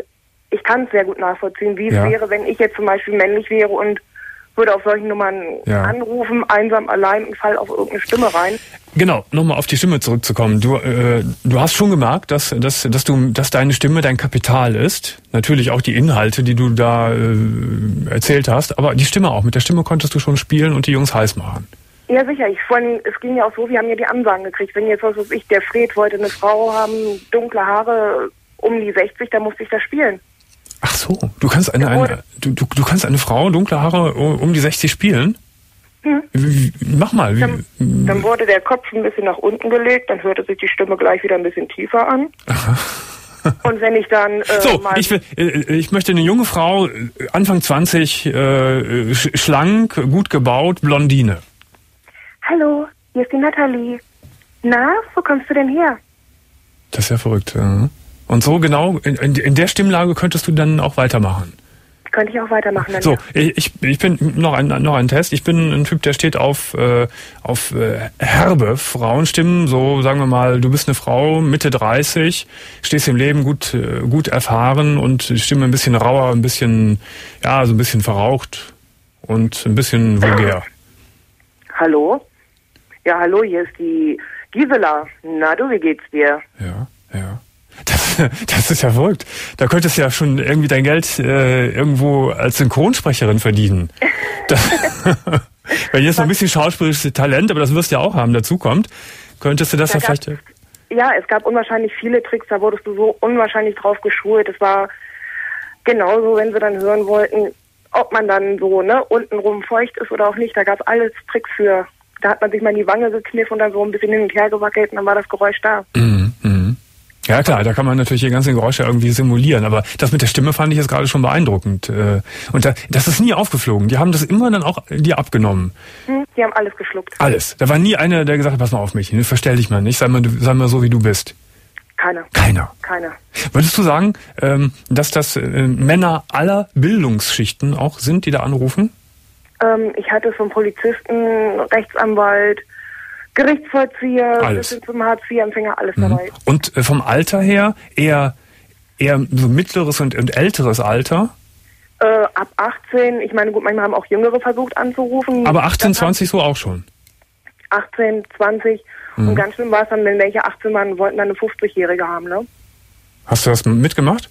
ich kann es sehr gut nachvollziehen, wie Ja. es wäre, wenn ich jetzt zum Beispiel männlich wäre und würde auf solchen Nummern Ja. anrufen, einsam, allein und fall auf irgendeine Stimme rein. Genau, nochmal auf die Stimme zurückzukommen. Du, äh, du hast schon gemerkt, dass, dass, dass, du, dass deine Stimme dein Kapital ist. Natürlich auch die Inhalte, die du da äh, erzählt hast, aber die Stimme auch. Mit der Stimme konntest du schon spielen und die Jungs heiß machen. Ja, sicher. Ich, vor allem, es ging ja auch so, wir haben ja die Ansagen gekriegt. Wenn jetzt, was weiß ich, der Fred wollte eine Frau haben, dunkle Haare, um die sechzig, dann musste ich das spielen. Ach so, du kannst eine, eine du, du, du kannst eine Frau, dunkle Haare, um die sechzig spielen? Hm. Wie, wie, mach mal. Wie, Dann, dann wurde der Kopf ein bisschen nach unten gelegt, dann hörte sich die Stimme gleich wieder ein bisschen tiefer an. Und wenn ich dann äh, so, mal... ich, will, äh, ich möchte eine junge Frau, äh, Anfang zwanzig, äh, sch schlank, gut gebaut, Blondine. Hallo, hier ist die Nathalie. Na, wo kommst du denn her? Das ist ja verrückt. Ja. Und so genau, in, in, in der Stimmlage könntest du dann auch weitermachen. Könnte ich auch weitermachen. Dann So, ja. ich, ich bin noch ein, noch ein Test. Ich bin ein Typ, der steht auf, äh, auf äh, herbe Frauenstimmen. So, sagen wir mal, du bist eine Frau, Mitte dreißig, stehst im Leben gut, äh, gut erfahren und die Stimme ein bisschen rauer, ein bisschen, ja, so ein bisschen verraucht und ein bisschen vulgär. Hallo? Ja, hallo, hier ist die Gisela. Na du, wie geht's dir? Ja, ja. Das, das ist ja verrückt. Da könntest du ja schon irgendwie dein Geld äh, irgendwo als Synchronsprecherin verdienen. Das, wenn jetzt noch ein bisschen schauspielerisches Talent, aber das wirst du ja auch haben, dazu kommt, könntest du das Da ja vielleicht... Ja, es gab unwahrscheinlich viele Tricks, da wurdest du so unwahrscheinlich drauf geschult. Es war genauso, wenn sie dann hören wollten, ob man dann so, ne, untenrum feucht ist oder auch nicht. Da gab es alles Tricks für. Da hat man sich mal in die Wange gekniffen und dann so ein bisschen hin und her gewackelt und dann war das Geräusch da. Mhm, mhm. Ja klar, da kann man natürlich die ganzen Geräusche irgendwie simulieren, aber das mit der Stimme fand ich jetzt gerade schon beeindruckend. Und das ist nie aufgeflogen. Die haben das immer dann auch dir abgenommen. Hm, die haben alles geschluckt. Alles. Da war nie einer, der gesagt hat, pass mal auf mich, verstell dich mal nicht, sei mal, sei mal so, wie du bist. Keiner. Keiner. Keiner. Würdest du sagen, dass das Männer aller Bildungsschichten auch sind, die da anrufen? Ähm, ich hatte vom Polizisten, Rechtsanwalt, Gerichtsvollzieher, Alles. bis hin zum Hartz vier Empfänger, alles Mhm. dabei. Und äh, vom Alter her eher eher so mittleres und, und älteres Alter? Äh, ab achtzehn, ich meine, gut, manchmal haben auch Jüngere versucht anzurufen. Aber achtzehn, Das zwanzig so auch schon? achtzehn, zwanzig. Mhm. Und ganz schlimm war es dann, wenn welche achtzehn waren, wollten dann eine fünfzigjährige haben, ne? Hast du das mitgemacht?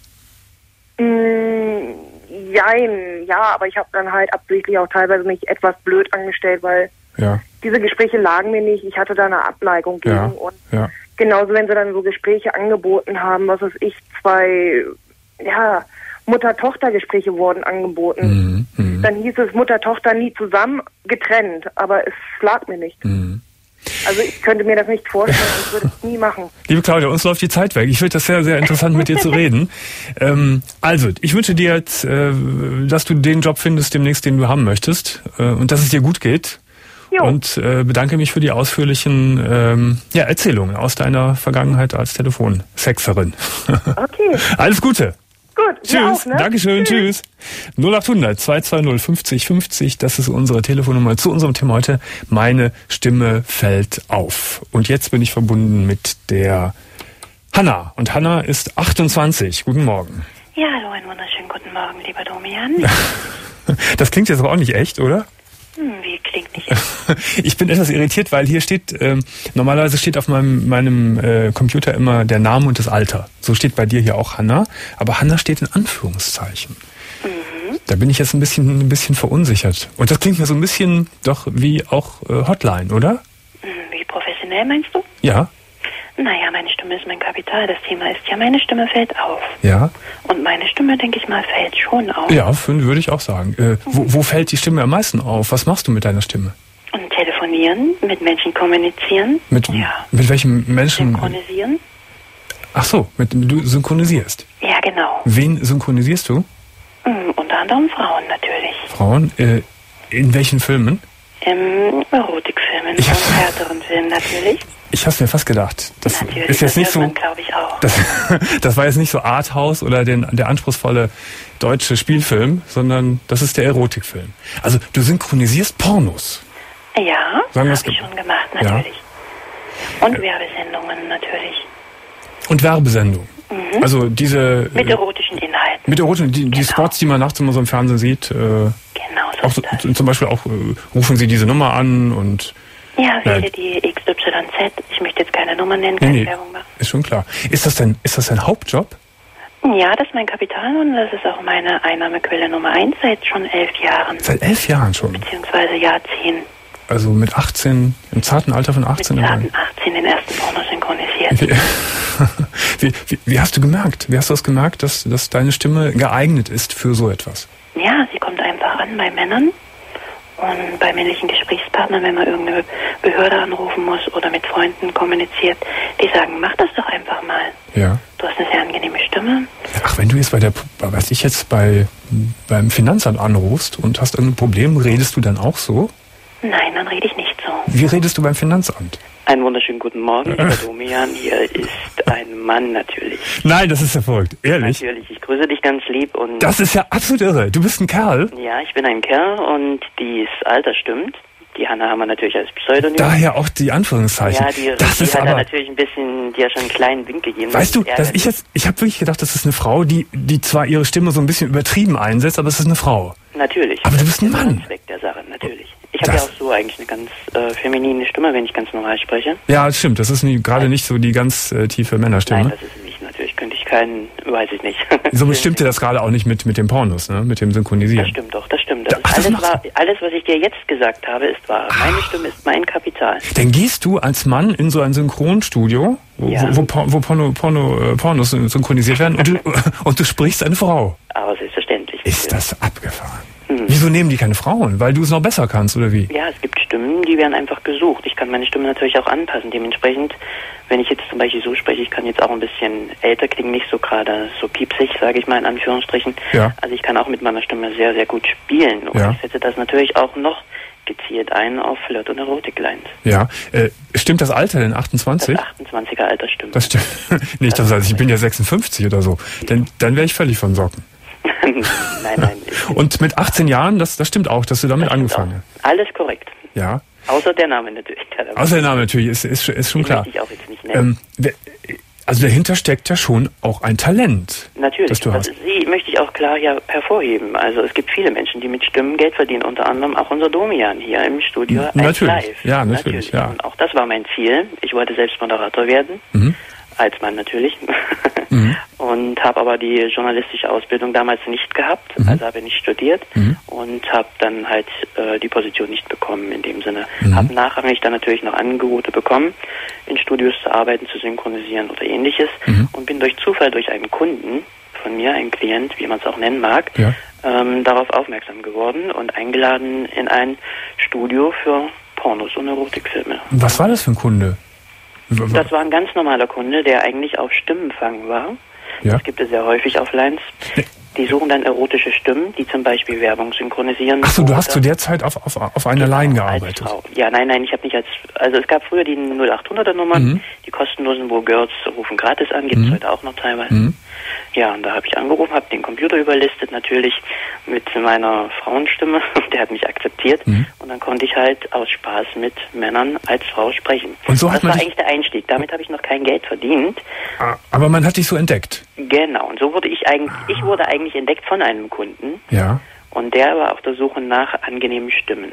Mm, jein, ja, aber ich habe dann halt absichtlich auch teilweise mich etwas blöd angestellt, weil Ja. diese Gespräche lagen mir nicht. Ich hatte da eine Abneigung gegen. Ja. Und Ja. genauso, wenn sie dann so Gespräche angeboten haben, was weiß ich, zwei, ja, Mutter-Tochter-Gespräche wurden angeboten. Mhm. Mhm. Dann hieß es Mutter-Tochter nie zusammen, getrennt, aber es lag mir nicht. Mhm. Also ich könnte mir das nicht vorstellen und würde es nie machen. Liebe Claudia, uns läuft die Zeit weg. Ich finde das sehr, sehr interessant, mit dir zu reden. Ähm, also, ich wünsche dir jetzt, äh, dass du den Job findest demnächst, den du haben möchtest, äh, und dass es dir gut geht. Jo. Und äh, bedanke mich für die ausführlichen ähm, ja, Erzählungen aus deiner Vergangenheit als Telefonsexerin. Okay. Alles Gute. Gut, dir Tschüss. auch, ne? Dankeschön. Tschüss. null acht hundert zwei zwei null fünfzig fünfzig, das ist unsere Telefonnummer zu unserem Thema heute. Meine Stimme fällt auf. Und jetzt bin ich verbunden mit der Hanna. Und Hanna ist achtundzwanzig. Guten Morgen. Ja, hallo, einen wunderschönen guten Morgen, lieber Domian. Das klingt jetzt aber auch nicht echt, oder? Hm, wie klingt nicht? Ich bin etwas irritiert, weil hier steht, ähm, normalerweise steht auf meinem, meinem äh, Computer immer der Name und das Alter. So steht bei dir hier auch Hanna, aber Hanna steht in Anführungszeichen. Mhm. Da bin ich jetzt ein bisschen, ein bisschen verunsichert. Und das klingt mir so ein bisschen doch wie auch äh, Hotline, oder? Hm, wie professionell meinst du? Ja, Naja, meine Stimme ist mein Kapital. Das Thema ist ja, meine Stimme fällt auf. ja, Und meine Stimme, denke ich mal, fällt schon auf. ja, für- würde ich auch sagen. Äh, wo, wo fällt die Stimme am meisten auf? Was machst du mit deiner Stimme? Und telefonieren, mit Menschen kommunizieren. Mit, Ja. mit welchen Menschen? Synchronisieren. Ach so, mit, du synchronisierst. Ja, genau. Wen synchronisierst du? Hm, unter anderem Frauen natürlich. Frauen? Äh, in welchen Filmen? Im Erotikfilmen Ich hab- und härteren Filmen natürlich. Ich hab's mir fast gedacht. Das Natürlich, ist jetzt das nicht hört so. man, glaube ich, auch. Das, das war jetzt nicht so Arthouse oder den, der anspruchsvolle deutsche Spielfilm, sondern das ist der Erotikfilm. Also du synchronisierst Pornos. Ja, Sagen habe wir's ich ge- schon gemacht, Ja. natürlich. Und Werbesendungen natürlich. Und Werbesendungen. Mhm. Also diese... Mit äh, erotischen Inhalten. Mit erotischen, die, die Genau. Spots, die man nachts immer so im Fernsehen sieht. Äh, Genau, so auch ist so, das. zum Beispiel auch, äh, rufen Sie diese Nummer an und... Ja, wähle Ja. die X Y Z. Ich möchte jetzt keine Nummer nennen, Nee, keine nee, Werbung machen. ist schon klar. Ist das denn, ist das dein Hauptjob? Ja, das ist mein Kapital und das ist auch meine Einnahmequelle Nummer eins seit schon elf Jahren. Seit elf Jahren schon. Beziehungsweise Jahrzehnt. Also mit achtzehn, im zarten Alter von achtzehn. Mit zarten achtzehn den ersten Porno synchronisiert. Wie, wie, wie, wie hast du gemerkt? Wie hast du das gemerkt, dass, dass deine Stimme geeignet ist für so etwas? Ja, sie kommt einfach an bei Männern und bei männlichen Gesprächspartnern, wenn man irgendeine Behörde anrufen muss oder mit Freunden kommuniziert. Die sagen, mach das doch einfach mal. Ja. Du hast eine sehr angenehme Stimme. Ach, wenn du jetzt bei der, weiß ich jetzt bei, beim Finanzamt anrufst und hast irgendein Problem, redest du dann auch so? Nein, dann rede ich nicht so. Wie redest du beim Finanzamt? Einen wunderschönen guten Morgen, lieber Domian. Hier ist ein Mann natürlich. Nein, das ist ja verrückt. Ehrlich? Natürlich, ich grüße dich ganz lieb und... Das ist ja absolut irre. Du bist ein Kerl. Ja, ich bin ein Kerl und das Alter stimmt. Die Hanna haben wir natürlich als Pseudonym. Daher auch die Anführungszeichen. Ja, die, das die ist hat aber, da natürlich ein bisschen, die hat schon einen kleinen Wink gegeben. weißt du, Das ist dass ich jetzt, ich habe wirklich gedacht, das ist eine Frau, die, die zwar ihre Stimme so ein bisschen übertrieben einsetzt, aber es ist eine Frau. Natürlich. Aber du bist ein Mann. Zweck der Sache, natürlich. Ich habe ja Das- auch so eigentlich eine ganz äh, feminine Stimme, wenn ich ganz normal spreche. Ja, das stimmt. Das ist nie, gerade nicht so die ganz äh, tiefe Männerstimme. Nein, das ist nicht. Natürlich könnte ich keinen, weiß ich nicht. So stimmte das gerade auch nicht mit, mit den Pornos, ne? Mit dem Synchronisieren. Das stimmt doch, das stimmt. Da- Das ach, ist das alles, machst wahr, alles, was ich dir jetzt gesagt habe, ist wahr. Meine Stimme ist mein Kapital. Dann gehst du als Mann in so ein Synchronstudio, wo, Ja. wo, wo, Por- wo Porno, Porno, äh, Pornos synchronisiert werden und du, und du sprichst eine Frau. Aber selbstverständlich. Ist das abgefahren? Hm. Wieso nehmen die keine Frauen? Weil du es noch besser kannst, oder wie? Ja, es gibt Stimmen, die werden einfach gesucht. Ich kann meine Stimme natürlich auch anpassen. Dementsprechend, wenn ich jetzt zum Beispiel so spreche, ich kann jetzt auch ein bisschen älter klingen, nicht so gerade so piepsig, sage ich mal in Anführungsstrichen. Ja. Also ich kann auch mit meiner Stimme sehr, sehr gut spielen. Und Ja. ich setze das natürlich auch noch gezielt ein auf Flirt- und Erotik-Lines. Ja. Äh, stimmt das Alter denn Das achtundzwanzig? achtundzwanziger Alter stimmt. Das stimmt. Nicht, das heißt, ich bin ja sechsundfünfzig oder so. Dann, dann wäre ich völlig von Socken. nein, nein. ich- Und mit achtzehn Jahren, das, das stimmt auch, dass du damit das stimmt angefangen auch. Alles korrekt. hast. Ja. Außer der Name natürlich. Der Name. Außer der Name natürlich, ist, ist, ist schon Den klar. möchte ich auch jetzt nicht nennen. Ähm, wer- also dahinter steckt ja schon auch ein Talent. Natürlich, das du das hast. Sie möchte ich auch klar hier hervorheben. Also es gibt viele Menschen, die mit Stimmen Geld verdienen, unter anderem auch unser Domian hier im Studio. N- eins natürlich, Live. ja, natürlich, ja. Und auch das war mein Ziel. Ich wollte selbst Moderator werden, Mhm. als Mann natürlich. Mhm. Und habe aber die journalistische Ausbildung damals nicht gehabt, Mhm. also habe nicht studiert Mhm. und habe dann halt äh, die Position nicht bekommen in dem Sinne. Mhm. Habe nachrangig dann natürlich noch Angebote bekommen, in Studios zu arbeiten, zu synchronisieren oder ähnliches Mhm. und bin durch Zufall durch einen Kunden von mir, einen Klient, wie man es auch nennen mag, Ja. ähm, darauf aufmerksam geworden und eingeladen in ein Studio für Pornos und Erotikfilme. Was war das für ein Kunde? W- w- Das war ein ganz normaler Kunde, der eigentlich auf Stimmenfang war. Ja. Das gibt es sehr häufig auf Lines. Die suchen dann erotische Stimmen, die zum Beispiel Werbung synchronisieren. Ach so, du hast Oder- zu der Zeit auf, auf, auf einer Line Genau, als gearbeitet. Frau. Ja, nein, nein, ich habe nicht als... Also es gab früher die null acht hunderter Nummern, Mhm. die kostenlosen, wo Girls rufen gratis an, gibt es Mhm. heute auch noch teilweise. Mhm. Ja, und da habe ich angerufen, habe den Computer überlistet, natürlich mit meiner Frauenstimme. Der hat mich akzeptiert. Mhm. Und dann konnte ich halt aus Spaß mit Männern als Frau sprechen. Und so hat das man war dich- eigentlich der Einstieg. Damit habe ich noch kein Geld verdient. Ah, aber man hat dich so entdeckt. Genau. Und so wurde ich eigentlich... Ich wurde eigentlich entdeckt von einem Kunden. Ja. Und der war auf der Suche nach angenehmen Stimmen.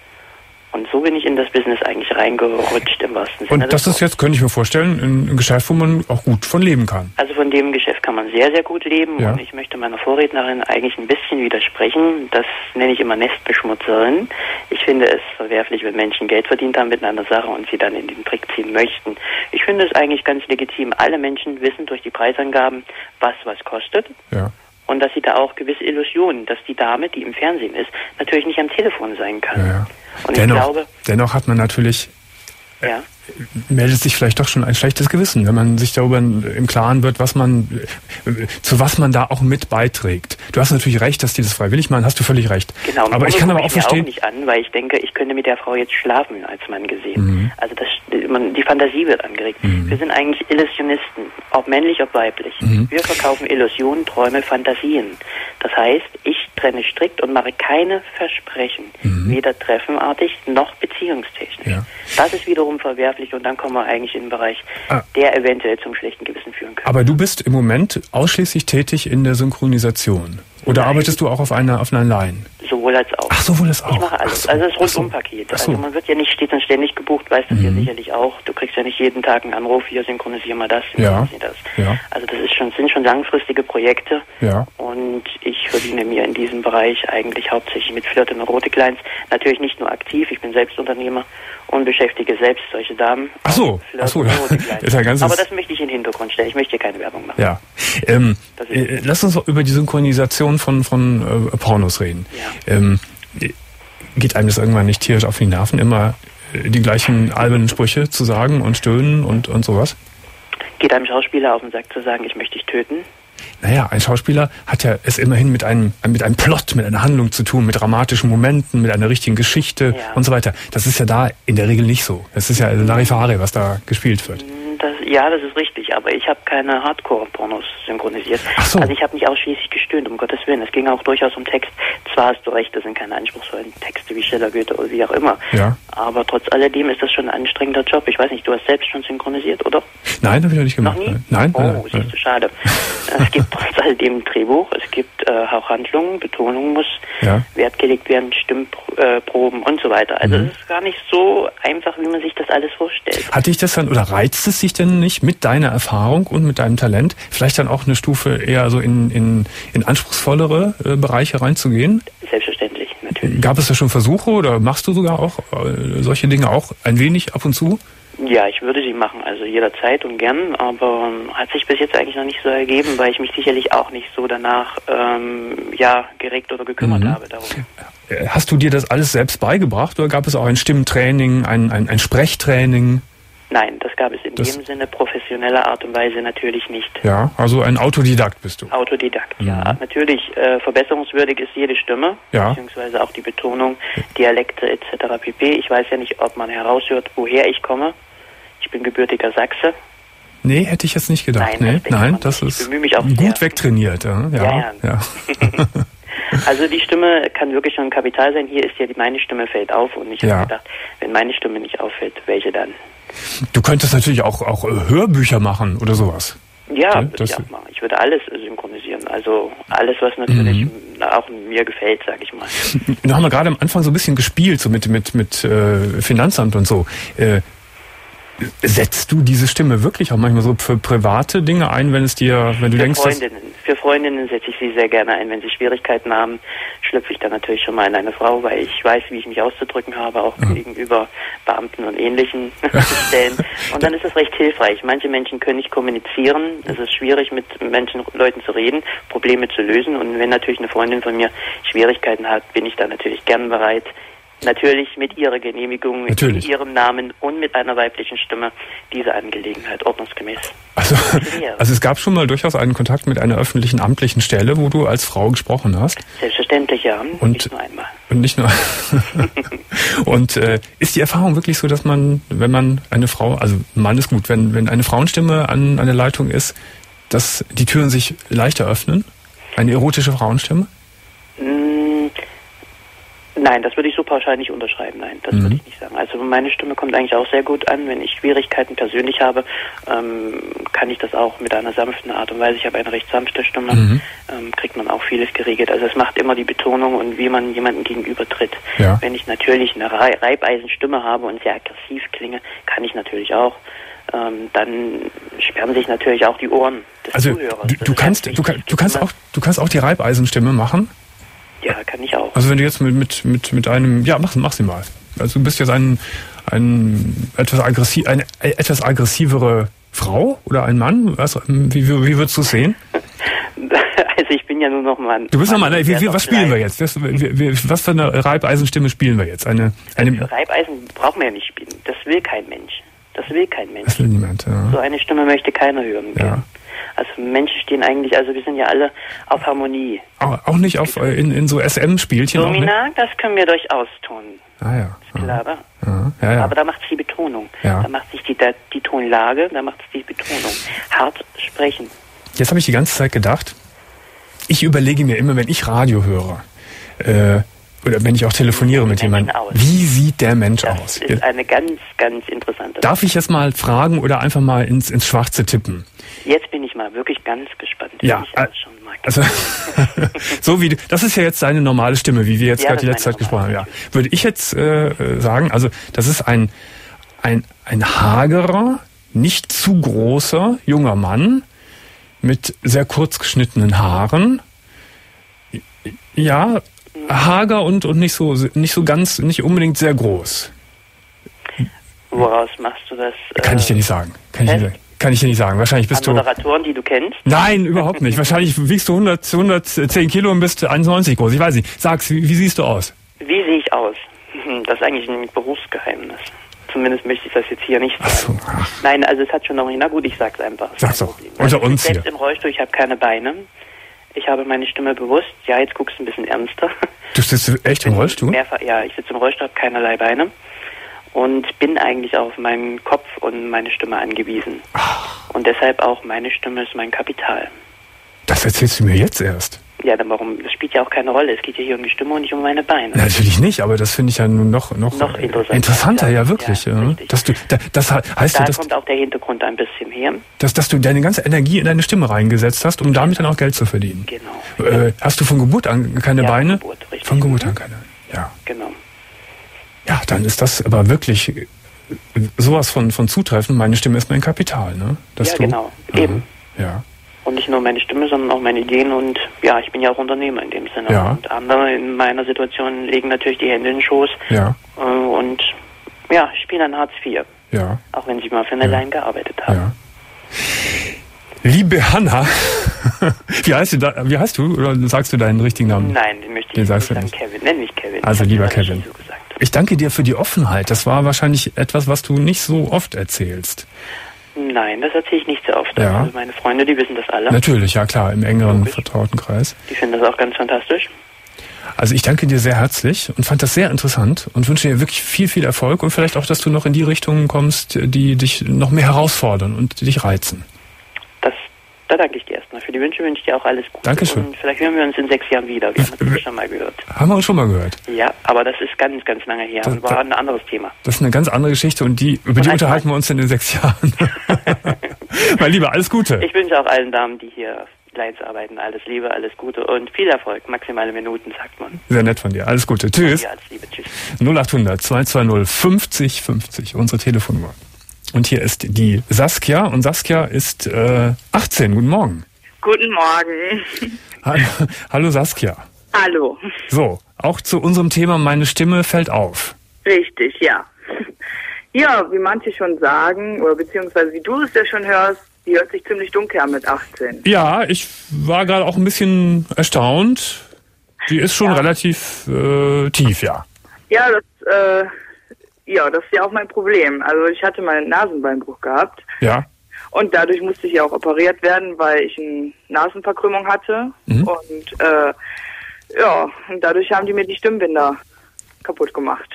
Und so bin ich in das Business eigentlich reingerutscht im wahrsten Sinne. Und das ist jetzt, könnte ich mir vorstellen, ein ein Geschäft, wo man auch gut von leben kann. Also von dem Geschäft kann man sehr, sehr gut leben. Ja. Und ich möchte meiner Vorrednerin eigentlich ein bisschen widersprechen. Das nenne ich immer Nestbeschmutzerin. Ich finde es verwerflich, wenn Menschen Geld verdient haben mit einer Sache und sie dann in den Trick ziehen möchten. Ich finde es eigentlich ganz legitim. Alle Menschen wissen durch die Preisangaben, was was kostet. Ja. Und dass sie da auch gewisse Illusionen, dass die Dame, die im Fernsehen ist, natürlich nicht am Telefon sein kann. Ja, ja. Und Dennoch, ich glaube, dennoch hat man natürlich, ja, meldet sich vielleicht doch schon ein schlechtes Gewissen, wenn man sich darüber im Klaren wird, was man, äh, zu was man da auch mit beiträgt. Du hast natürlich recht, dass die das freiwillig machen, hast du völlig recht. genau. Aber ich kann aber auch gucke ich mir verstehen, auch nicht an, weil ich denke, ich könnte mit der Frau jetzt schlafen als Mann gesehen. Mhm. Also das, man, die Fantasie wird angeregt. Mhm. Wir sind eigentlich Illusionisten, ob männlich, ob weiblich. Mhm. Wir verkaufen Illusionen, Träume, Fantasien. Das heißt, ich trenne strikt und mache keine Versprechen, mhm. weder treffenartig noch beziehungstechnisch. Ja. Das ist wiederum verwerflich und dann kommen wir eigentlich in den Bereich, ah. der eventuell zum schlechten Gewissen führen könnte. Aber du bist im Moment ausschließlich tätig in der Synchronisation. Oder Nein. arbeitest du auch auf einer auf einer Line? Sowohl als auch. Ach, sowohl als auch. Ich mache alles. So. Also das Rundumpaket. So. Also man wird ja nicht stets und ständig gebucht, weißt du mhm. ja sicherlich auch. Du kriegst ja nicht jeden Tag einen Anruf, hier synchronisier mal das, ja. das. Ja. Also das ist schon, sind schon langfristige Projekte. Ja. Und ich verdiene mir in diesem Bereich eigentlich hauptsächlich mit Flirt- und Erotik-Lines. Natürlich nicht nur aktiv, ich bin selbst Unternehmer und beschäftige selbst solche Damen. Ach so, Ach so. Ist ja ganzes Aber das möchte ich in den Hintergrund stellen. Ich möchte hier keine Werbung machen. Ja. Ähm, äh, lass uns über die Synchronisation von, von äh, Pornos reden. Ja. Ähm, geht einem das irgendwann nicht tierisch auf die Nerven, immer äh, die gleichen albernen Sprüche zu sagen und stöhnen und, und sowas? Geht einem Schauspieler auf den Sack zu sagen, ich möchte dich töten? Naja, ein Schauspieler hat ja es immerhin mit einem, mit einem Plot, mit einer Handlung zu tun, mit dramatischen Momenten, mit einer richtigen Geschichte ja. und so weiter. Das ist ja da in der Regel nicht so. Das ist ja Larifari, was da gespielt wird. Das, ja, das ist richtig, aber ich habe keine Hardcore-Pornos synchronisiert. Ach so. Also ich habe nicht ausschließlich gestöhnt, um Gottes Willen. Es ging auch durchaus um Text. Zwar hast du recht, das sind keine anspruchsvollen Texte wie Schiller, Goethe oder wie auch immer. Ja. Aber trotz alledem ist das schon ein anstrengender Job. Ich weiß nicht, du hast selbst schon synchronisiert, oder? Nein, habe ich noch nicht gemacht. Noch nie? Nein. Oh, nein, siehst du, schade. Es gibt trotz alledem ein Drehbuch, es gibt äh, auch Handlungen, Betonung muss ja. Wert gelegt werden, Stimmproben und so weiter. Also mhm. es ist gar nicht so einfach, wie man sich das alles vorstellt. Hat dich das dann, oder reizt es sich denn nicht mit deiner Erfahrung und mit deinem Talent, vielleicht dann auch eine Stufe eher so in, in, in anspruchsvollere äh, Bereiche reinzugehen? Selbstverständlich, natürlich. Gab es da schon Versuche oder machst du sogar auch äh, solche Dinge auch ein wenig ab und zu? Ja, ich würde sie machen, also jederzeit und gern, aber hat sich bis jetzt eigentlich noch nicht so ergeben, weil ich mich sicherlich auch nicht so danach ähm, ja geregt oder gekümmert mhm. habe darum. Hast du dir das alles selbst beigebracht oder gab es auch ein Stimmtraining, ein, ein, ein Sprechtraining? Nein, das gab es in das dem Sinne professioneller Art und Weise natürlich nicht. Ja, also ein Autodidakt bist du. Autodidakt, mhm. ja. Natürlich äh, verbesserungswürdig ist jede Stimme, ja. beziehungsweise auch die Betonung, Dialekte et cetera pp. Ich weiß ja nicht, ob man heraushört, woher ich komme. Ich bin gebürtiger Sachse. Nee, hätte ich jetzt nicht gedacht. Nein, nee, das, nein, das ist mich auch gut sehr. wegtrainiert. Ja, ja, ja. ja. ja. Also die Stimme kann wirklich schon Kapital sein. Hier ist ja die, meine Stimme fällt auf und ich ja. habe gedacht, wenn meine Stimme nicht auffällt, welche dann? Du könntest natürlich auch, auch Hörbücher machen oder sowas. Ja, ja würde ich auch machen. Ich würde alles synchronisieren. Also alles, was natürlich mhm. auch mir gefällt, sage ich mal. Da haben wir gerade am Anfang so ein bisschen gespielt, so mit, mit, mit äh, Finanzamt und so. Äh, Setzt du diese Stimme wirklich auch manchmal so für private Dinge ein, wenn es dir, wenn du für denkst, Freundinnen. Für Freundinnen setze ich sie sehr gerne ein. Wenn sie Schwierigkeiten haben, schlüpfe ich dann natürlich schon mal in eine Frau, weil ich weiß, wie ich mich auszudrücken habe, auch mhm. gegenüber Beamten und ähnlichen Stellen. Und dann ist es recht hilfreich. Manche Menschen können nicht kommunizieren. Es ist schwierig, mit Menschen, Leuten zu reden, Probleme zu lösen. Und wenn natürlich eine Freundin von mir Schwierigkeiten hat, bin ich da natürlich gern bereit, natürlich mit ihrer Genehmigung, natürlich. in ihrem Namen und mit einer weiblichen Stimme diese Angelegenheit ordnungsgemäß. Also, also es gab schon mal durchaus einen Kontakt mit einer öffentlichen amtlichen Stelle, wo du als Frau gesprochen hast? Selbstverständlich, ja. Und nicht nur einmal. Und nicht nur. Und äh, ist die Erfahrung wirklich so, dass man, wenn man eine Frau, also Mann ist gut, wenn, wenn eine Frauenstimme an, an der Leitung ist, dass die Türen sich leichter öffnen? Eine erotische Frauenstimme? Nein, das würde ich so pauschal nicht unterschreiben, nein, das mhm. würde ich nicht sagen. Also meine Stimme kommt eigentlich auch sehr gut an. Wenn ich Schwierigkeiten persönlich habe, ähm, kann ich das auch mit einer sanften Art und Weise. Ich habe eine recht sanfte Stimme, mhm. ähm, kriegt man auch vieles geregelt. Also es macht immer die Betonung und wie man jemandem gegenüber tritt. Ja. Wenn ich natürlich eine Reibeisenstimme habe und sehr aggressiv klinge, kann ich natürlich auch. Ähm, dann sperren sich natürlich auch die Ohren des also, Zuhörers. Du, du kannst, du, du kannst auch, du kannst auch die Reibeisenstimme machen? Ja, kann ich auch. Also wenn du jetzt mit, mit, mit, mit einem, ja, mach, mach sie mal. Also du bist jetzt ein, ein etwas aggressiv, eine etwas aggressivere Frau oder ein Mann? Was, wie, wie, wie würdest du es sehen? Also ich bin ja nur noch Mann. Du bist noch Mann. Wie, wie, was spielen wir jetzt? Was, wie, was für eine Reibeisenstimme spielen wir jetzt? Eine, eine also Reibeisen braucht man ja nicht spielen. Das will kein Mensch. Das will kein Mensch. Das will niemand, ja. So eine Stimme möchte keiner hören. Ja. Also Menschen stehen eigentlich, also wir sind ja alle auf Harmonie. Auch, auch nicht auf in, in so S M-Spielchen? Domina, das können wir durchaus tun. Ah ja. Ist klar, ja. Ja, ja, ja. Aber da macht es die Betonung. Ja. Da macht sich die, die Tonlage, da macht es die Betonung. Hart sprechen. Jetzt habe ich die ganze Zeit gedacht, ich überlege mir immer, wenn ich Radio höre, äh, oder wenn ich auch telefoniere mit jemandem, wie sieht der Mensch das aus? Das ist eine ganz, ganz interessante Darf ich jetzt mal fragen oder einfach mal ins, ins Schwarze tippen? Jetzt bin ich mal wirklich ganz gespannt. Ja, ich äh, schon mag. Also so wie das ist ja jetzt deine normale Stimme, wie wir jetzt ja, gerade die letzte Zeit gesprochen haben. Ja, würde ich jetzt äh, sagen, also das ist ein ein ein hagerer, nicht zu großer junger Mann mit sehr kurz geschnittenen Haaren. Ja, hager und und nicht so nicht so ganz, nicht unbedingt sehr groß. Woraus machst du das? Kann ich dir nicht sagen. Kann ich dir nicht sagen. Kann ich dir nicht sagen. Wahrscheinlich bist An du... Moderatoren, die du kennst? Nein, überhaupt nicht. Wahrscheinlich wiegst du hundert, hundertzehn Kilo und bist eins Komma neunzig groß. Ich weiß nicht. Sag's, wie, wie siehst du aus? Wie sehe ich aus? Das ist eigentlich ein Berufsgeheimnis. Zumindest möchte ich das jetzt hier nicht sagen. Ach so, ach. Nein, also es hat schon noch... Na gut, ich sag's einfach. Sag's doch. Unter uns hier. Ich bin selbst im Rollstuhl, ich habe keine Beine. Ich habe meine Stimme bewusst. Ja, jetzt guckst du ein bisschen ernster. Du sitzt echt im Rollstuhl? Mehrfach, ja, ich sitze im Rollstuhl, habe keinerlei Beine. Und bin eigentlich auf meinen Kopf und meine Stimme angewiesen. Ach. Und deshalb auch meine Stimme ist mein Kapital. Das erzählst du mir jetzt erst? Ja, dann warum? Das spielt ja auch keine Rolle. Es geht ja hier um die Stimme und nicht um meine Beine. Na, natürlich nicht, aber das finde ich ja nun noch, noch, noch interessanter. interessanter. Ja, wirklich. Ja, ja. Dass du, da, das heißt da ja, dass, kommt auch der Hintergrund ein bisschen her. Dass, dass du deine ganze Energie in deine Stimme reingesetzt hast, um genau. damit dann auch Geld zu verdienen. Genau. Äh, hast du von Geburt an keine ja, Beine? Von Geburt, richtig. Von Geburt an keine. Ja. Genau. Ja, dann ist das aber wirklich sowas von, von zutreffend. Meine Stimme ist mein Kapital, ne? Dass ja, du, genau. Aha, eben. Ja. Und nicht nur meine Stimme, sondern auch meine Ideen und ja, ich bin ja auch Unternehmer in dem Sinne. Ja. Und andere in meiner Situation legen natürlich die Hände in den Schoß ja. äh, und ja, spielen an Hartz vier. Ja. Auch wenn sie mal für eine ja. Line gearbeitet haben. Ja. Liebe Hanna, wie heißt du da, wie heißt du? Oder sagst du deinen richtigen Namen? Nein, den möchte ich den nicht sagst sagen. Du nicht. Kevin, nenn mich Kevin. Also ich lieber Kevin. So ich danke dir für die Offenheit. Das war wahrscheinlich etwas, was du nicht so oft erzählst. Nein, das erzähle ich nicht so oft. Ja. Also meine Freunde, die wissen das alle. Natürlich, ja klar, im engeren, Logisch. vertrauten Kreis. Die finden das auch ganz fantastisch. Also ich danke dir sehr herzlich und fand das sehr interessant und wünsche dir wirklich viel, viel Erfolg und vielleicht auch, dass du noch in die Richtungen kommst, die dich noch mehr herausfordern und dich reizen. Das, da danke ich dir erstmal. Für die Wünsche wünsche ich dir auch alles Gute. Dankeschön. Und vielleicht hören wir uns in sechs Jahren wieder. Wir haben uns schon mal gehört. Haben wir uns schon mal gehört. Ja, aber das ist ganz, ganz lange her das, und war ein anderes Thema. Das ist eine ganz andere Geschichte und die über und die unterhalten wir uns in den sechs Jahren. Mein Lieber, alles Gute. Ich wünsche auch allen Damen, die hier Lines arbeiten, alles Liebe, alles Gute und viel Erfolg. Maximale Minuten, sagt man. Sehr nett von dir. Alles Gute. Tschüss. Ja, alles Liebe. Tschüss. null acht hundert zwei zwei null fünfzig fünfzig, unsere Telefonnummer. Und hier ist die Saskia und Saskia ist äh, achtzehn. Guten Morgen. Guten Morgen. Hallo, hallo Saskia. Hallo. So, auch zu unserem Thema Meine Stimme fällt auf. Richtig, ja. Ja, wie manche schon sagen, oder beziehungsweise wie du es ja schon hörst, die hört sich ziemlich dunkel an mit achtzehn. Ja, ich war gerade auch ein bisschen erstaunt. Die ist schon ja. relativ äh, tief, ja. Ja, das, äh, ja, das ist ja auch mein Problem. Also ich hatte mal einen Nasenbeinbruch gehabt. Ja. Und dadurch musste ich ja auch operiert werden, weil ich eine Nasenverkrümmung hatte. Mhm. Und äh, ja, und dadurch haben die mir die Stimmbänder kaputt gemacht.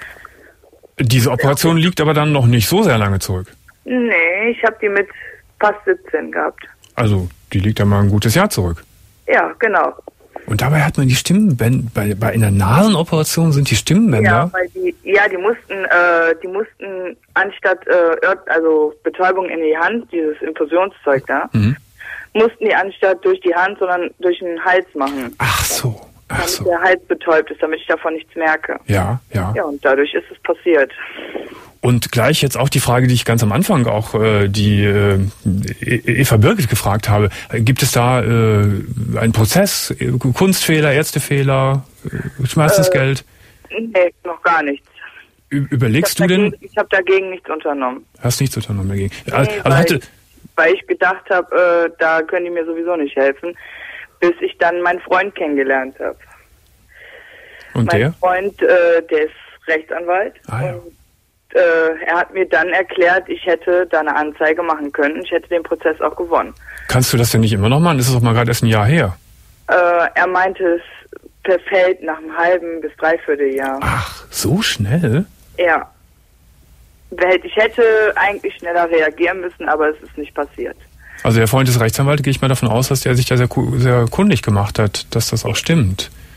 Diese Operation ja. liegt aber dann noch nicht so sehr lange zurück. Nee, ich habe die mit fast siebzehn gehabt. Also, die liegt ja mal ein gutes Jahr zurück. Ja, genau. Und dabei hat man die Stimmbänder, bei, bei einer Nasenoperation sind die Stimmbänder? Ja, weil die, ja, die mussten, äh, die mussten anstatt, äh, also Betäubung in die Hand, dieses Infusionszeug da, mhm. mussten die anstatt durch die Hand, sondern durch den Hals machen. Ach so. Ach damit so. der Hals betäubt ist, damit ich davon nichts merke. Ja, ja. Ja, und dadurch ist es passiert. Und gleich jetzt auch die Frage, die ich ganz am Anfang auch äh, die äh, Eva Birgit gefragt habe. Gibt es da äh, einen Prozess, Kunstfehler, Ärztefehler, äh, Schmerzensgeld? Äh, nee, noch gar nichts. Ü- überlegst du dagegen, denn? Ich habe dagegen nichts unternommen. Hast nichts unternommen dagegen? Nee, also, weil, hatte, ich, weil ich gedacht habe, äh, da können die mir sowieso nicht helfen, bis ich dann meinen Freund kennengelernt habe. Und mein der? Freund, äh, der ist Rechtsanwalt. Ah, ja. Und äh, er hat mir dann erklärt, ich hätte da eine Anzeige machen können. Ich hätte den Prozess auch gewonnen. Kannst du das denn nicht immer noch machen? Das ist doch mal gerade erst ein Jahr her. Äh, er meinte, es verfällt nach einem halben bis dreiviertel Jahr. Ach, so schnell? Ja. Ich hätte eigentlich schneller reagieren müssen, aber es ist nicht passiert. Also der Freund ist Rechtsanwalt, gehe ich mal davon aus, dass der sich da sehr, sehr kundig gemacht hat, dass das auch stimmt.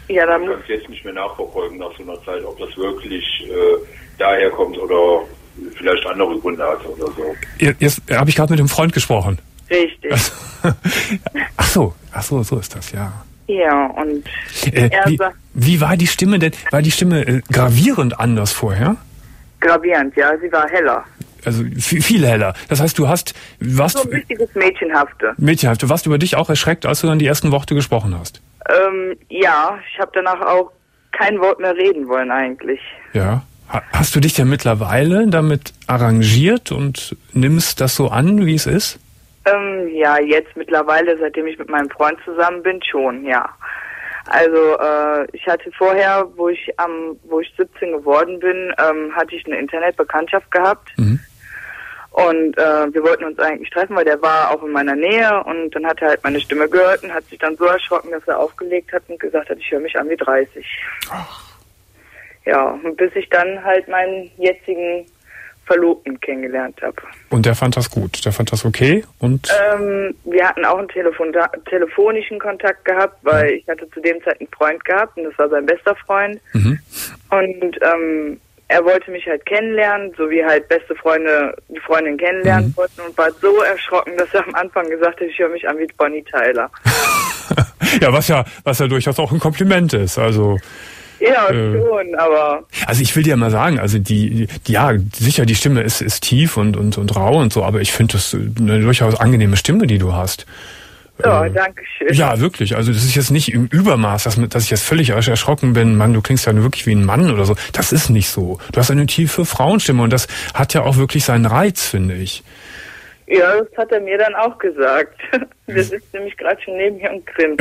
Ja, dann ich kann es jetzt nicht mehr nachverfolgen nach so einer Zeit, ob das wirklich äh, daher kommt oder vielleicht andere Gründe hat oder so. Jetzt habe ich gerade mit dem Freund gesprochen. Richtig. Ach so, ach so, so ist das, ja. Ja, und äh, er wie, sagt... Wie war die Stimme denn? War die Stimme äh, gravierend anders vorher? Gravierend, ja, sie war heller. Also viel, viel heller. Das heißt, du hast... Warst, so ein richtiges Mädchenhafte. Mädchenhafte. Du warst über dich auch erschreckt, als du dann die ersten Worte gesprochen hast? Ähm, ja, ich habe danach auch kein Wort mehr reden wollen eigentlich. Ja. Hast du dich denn mittlerweile damit arrangiert und nimmst das so an, wie es ist? Ähm, ja, jetzt mittlerweile, seitdem ich mit meinem Freund zusammen bin, schon, ja. Also äh, ich hatte vorher, wo ich am, wo ich siebzehn geworden bin, ähm, hatte ich eine Internetbekanntschaft gehabt. Mhm. Und äh, wir wollten uns eigentlich treffen, weil der war auch in meiner Nähe und dann hat er halt meine Stimme gehört und hat sich dann so erschrocken, dass er aufgelegt hat und gesagt hat, ich höre mich an wie dreißig. Ach. Ja, und bis ich dann halt meinen jetzigen Verlobten kennengelernt habe. Und der fand das gut, der fand das okay? Und ähm, wir hatten auch einen Telefon telefonischen Kontakt gehabt, weil ja. ich hatte zu dem Zeit einen Freund gehabt und das war sein bester Freund. Mhm. Und ähm, er wollte mich halt kennenlernen, so wie halt beste Freunde die Freundin kennenlernen mhm. wollten und war so erschrocken, dass er am Anfang gesagt hat, ich höre mich an wie Bonnie Tyler. Ja, was ja, was ja durchaus auch ein Kompliment ist, also... Ja, äh, schon, aber... Also ich will dir mal sagen, also die, die ja, sicher, die Stimme ist, ist tief und, und, und rau und so, aber ich finde das eine durchaus angenehme Stimme, die du hast. Ja, äh, danke schön. Ja, wirklich, also das ist jetzt nicht im Übermaß, dass, dass ich jetzt völlig erschrocken bin, Mann, du klingst ja wirklich wie ein Mann oder so. Das ist nicht so. Du hast eine tiefe Frauenstimme und das hat ja auch wirklich seinen Reiz, finde ich. Ja, das hat er mir dann auch gesagt. Der sitzt nämlich gerade schon neben mir und grinst.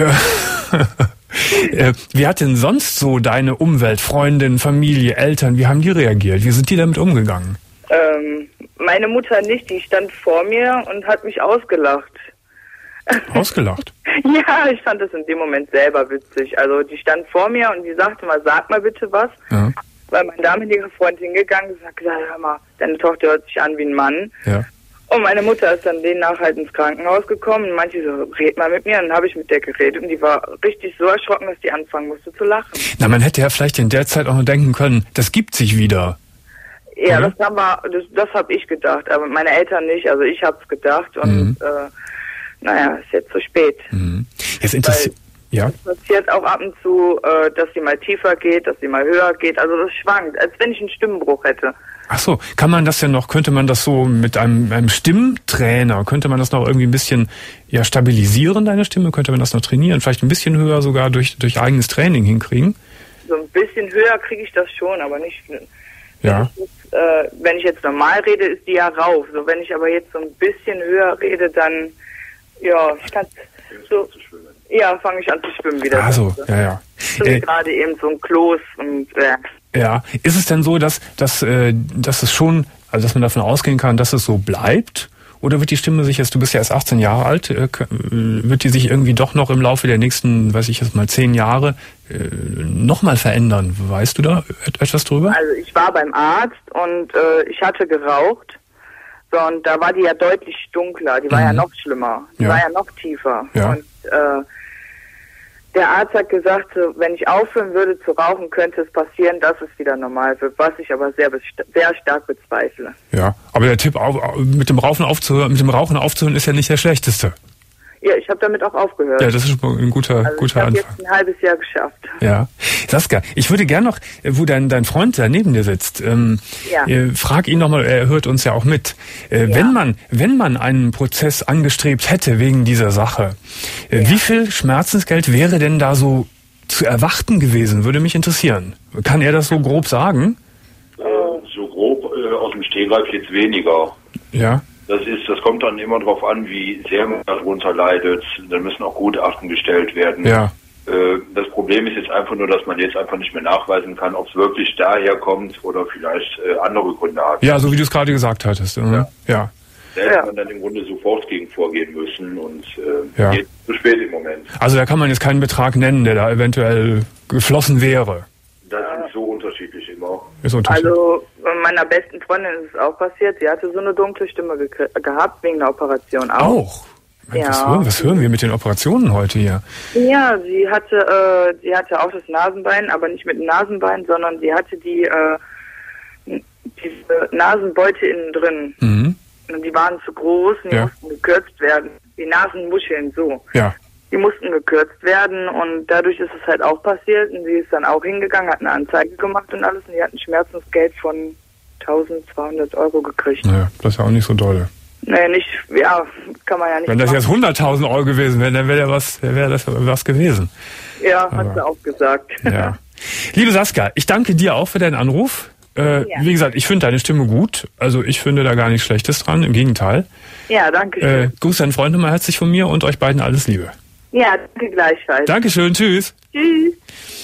Äh, wie hat denn sonst so deine Umwelt, Freundin, Familie, Eltern, wie haben die reagiert? Wie sind die damit umgegangen? Ähm, meine Mutter nicht, die stand vor mir und hat mich ausgelacht. Ausgelacht? Ja, ich fand das in dem Moment selber witzig. Also die stand vor mir und die sagte mal, sag mal bitte was. Ja. Weil mein damaliger Freund hingegangen ist und hat gesagt, hör mal, deine Tochter hört sich an wie ein Mann. Ja. Und meine Mutter ist dann demnach halt ins Krankenhaus gekommen und manche so, red mal mit mir. Und dann habe ich mit der geredet und die war richtig so erschrocken, dass die anfangen musste zu lachen. Na, man hätte ja vielleicht in der Zeit auch noch denken können, das gibt sich wieder. Ja, mhm. das haben wir, das, das habe ich gedacht, aber meine Eltern nicht. Also ich habe es gedacht und mhm. äh, naja, ist jetzt zu spät. Mhm. Jetzt interessiert... Ja. Es passiert auch ab und zu, äh, dass sie mal tiefer geht, dass sie mal höher geht. Also das schwankt, als wenn ich einen Stimmenbruch hätte. Ach so, kann man das denn noch, könnte man das so mit einem, einem Stimmtrainer, könnte man das noch irgendwie ein bisschen ja, stabilisieren, deine Stimme? Könnte man das noch trainieren? Vielleicht ein bisschen höher sogar durch, durch eigenes Training hinkriegen? So ein bisschen höher kriege ich das schon, aber nicht... Ja. Wenn ich, jetzt, äh, wenn ich jetzt normal rede, ist die ja rauf. So, wenn ich aber jetzt so ein bisschen höher rede, dann, ja, ich kann so... Ja, fange ich an zu schwimmen wieder. Ah, so, ja, ja. So äh, gerade eben so ein Kloß und äh. Ja, ist es denn so, dass, dass, äh, dass es schon, also dass man davon ausgehen kann, dass es so bleibt? Oder wird die Stimme sich jetzt, du bist ja erst achtzehn Jahre alt, äh, wird die sich irgendwie doch noch im Laufe der nächsten, weiß ich jetzt mal, zehn Jahre äh, nochmal verändern? Weißt du da etwas drüber? Also ich war beim Arzt und äh, ich hatte geraucht. So, und da war die ja deutlich dunkler, die war mhm. ja noch schlimmer, die ja. war ja noch tiefer. Ja. Und äh, der Arzt hat gesagt, wenn ich aufhören würde zu rauchen, könnte es passieren, dass es wieder normal wird, was ich aber sehr, sehr stark bezweifle. Ja, aber der Tipp, mit dem Rauchen aufzuhören, mit dem Rauchen aufzuhören, ist ja nicht der schlechteste. Ja, ich habe damit auch aufgehört. Ja, das ist ein guter, also guter Anfang. Ich habe jetzt ein halbes Jahr geschafft. Ja, Saskia, ich würde gern noch, wo dein dein Freund da neben dir sitzt, ähm, ja. äh, frag ihn nochmal, er hört uns ja auch mit. Äh, ja. Wenn man wenn man einen Prozess angestrebt hätte wegen dieser Sache, äh, ja. wie viel Schmerzensgeld wäre denn da so zu erwarten gewesen? Würde mich interessieren. Kann er das so grob sagen? Äh, so grob äh, aus dem Stegreif jetzt weniger. Ja. Das ist, das kommt dann immer darauf an, wie sehr man darunter leidet. Dann müssen auch Gutachten gestellt werden. Ja. Das Problem ist jetzt einfach nur, dass man jetzt einfach nicht mehr nachweisen kann, ob es wirklich daher kommt oder vielleicht andere Gründe hat. Ja, so wie du es gerade gesagt hattest. Ja. Ja. Da hätte man dann im Grunde sofort gegen vorgehen müssen und äh, ja. jetzt zu spät im Moment. Also da kann man jetzt keinen Betrag nennen, der da eventuell geflossen wäre. Das ist so unterschiedlich immer. Ist unterschiedlich. Also meiner besten Freundin ist es auch passiert. Sie hatte so eine dunkle Stimme ge gehabt wegen der Operation auch. Auch? Ja. Was, Ja. hören, was hören wir mit den Operationen heute hier? Ja, sie hatte, äh, sie hatte auch das Nasenbein, aber nicht mit dem Nasenbein, sondern sie hatte die, äh, diese Nasenbeute innen drin. Mhm. Und die waren zu groß und die Ja. mussten gekürzt werden. Die Nasenmuscheln, so. Ja. Die mussten gekürzt werden und dadurch ist es halt auch passiert und sie ist dann auch hingegangen, hat eine Anzeige gemacht und alles und die hat ein Schmerzensgeld von eintausendzweihundert Euro gekriegt. Naja, das ist ja auch nicht so doll. Nee, nicht, ja, kann man ja nicht Wenn das machen. jetzt hunderttausend Euro gewesen wäre, dann wäre was, wäre das was gewesen. Ja, Aber- hat sie auch gesagt. Ja. Liebe Saskia, ich danke dir auch für deinen Anruf. Äh, Ja. Wie gesagt, ich finde deine Stimme gut. Also ich finde da gar nichts Schlechtes dran, im Gegenteil. Ja, danke schön. Äh, grüß deinen Freund nochmal herzlich von mir und euch beiden alles Liebe. Ja, danke gleichfalls. Dankeschön, tschüss. Tschüss.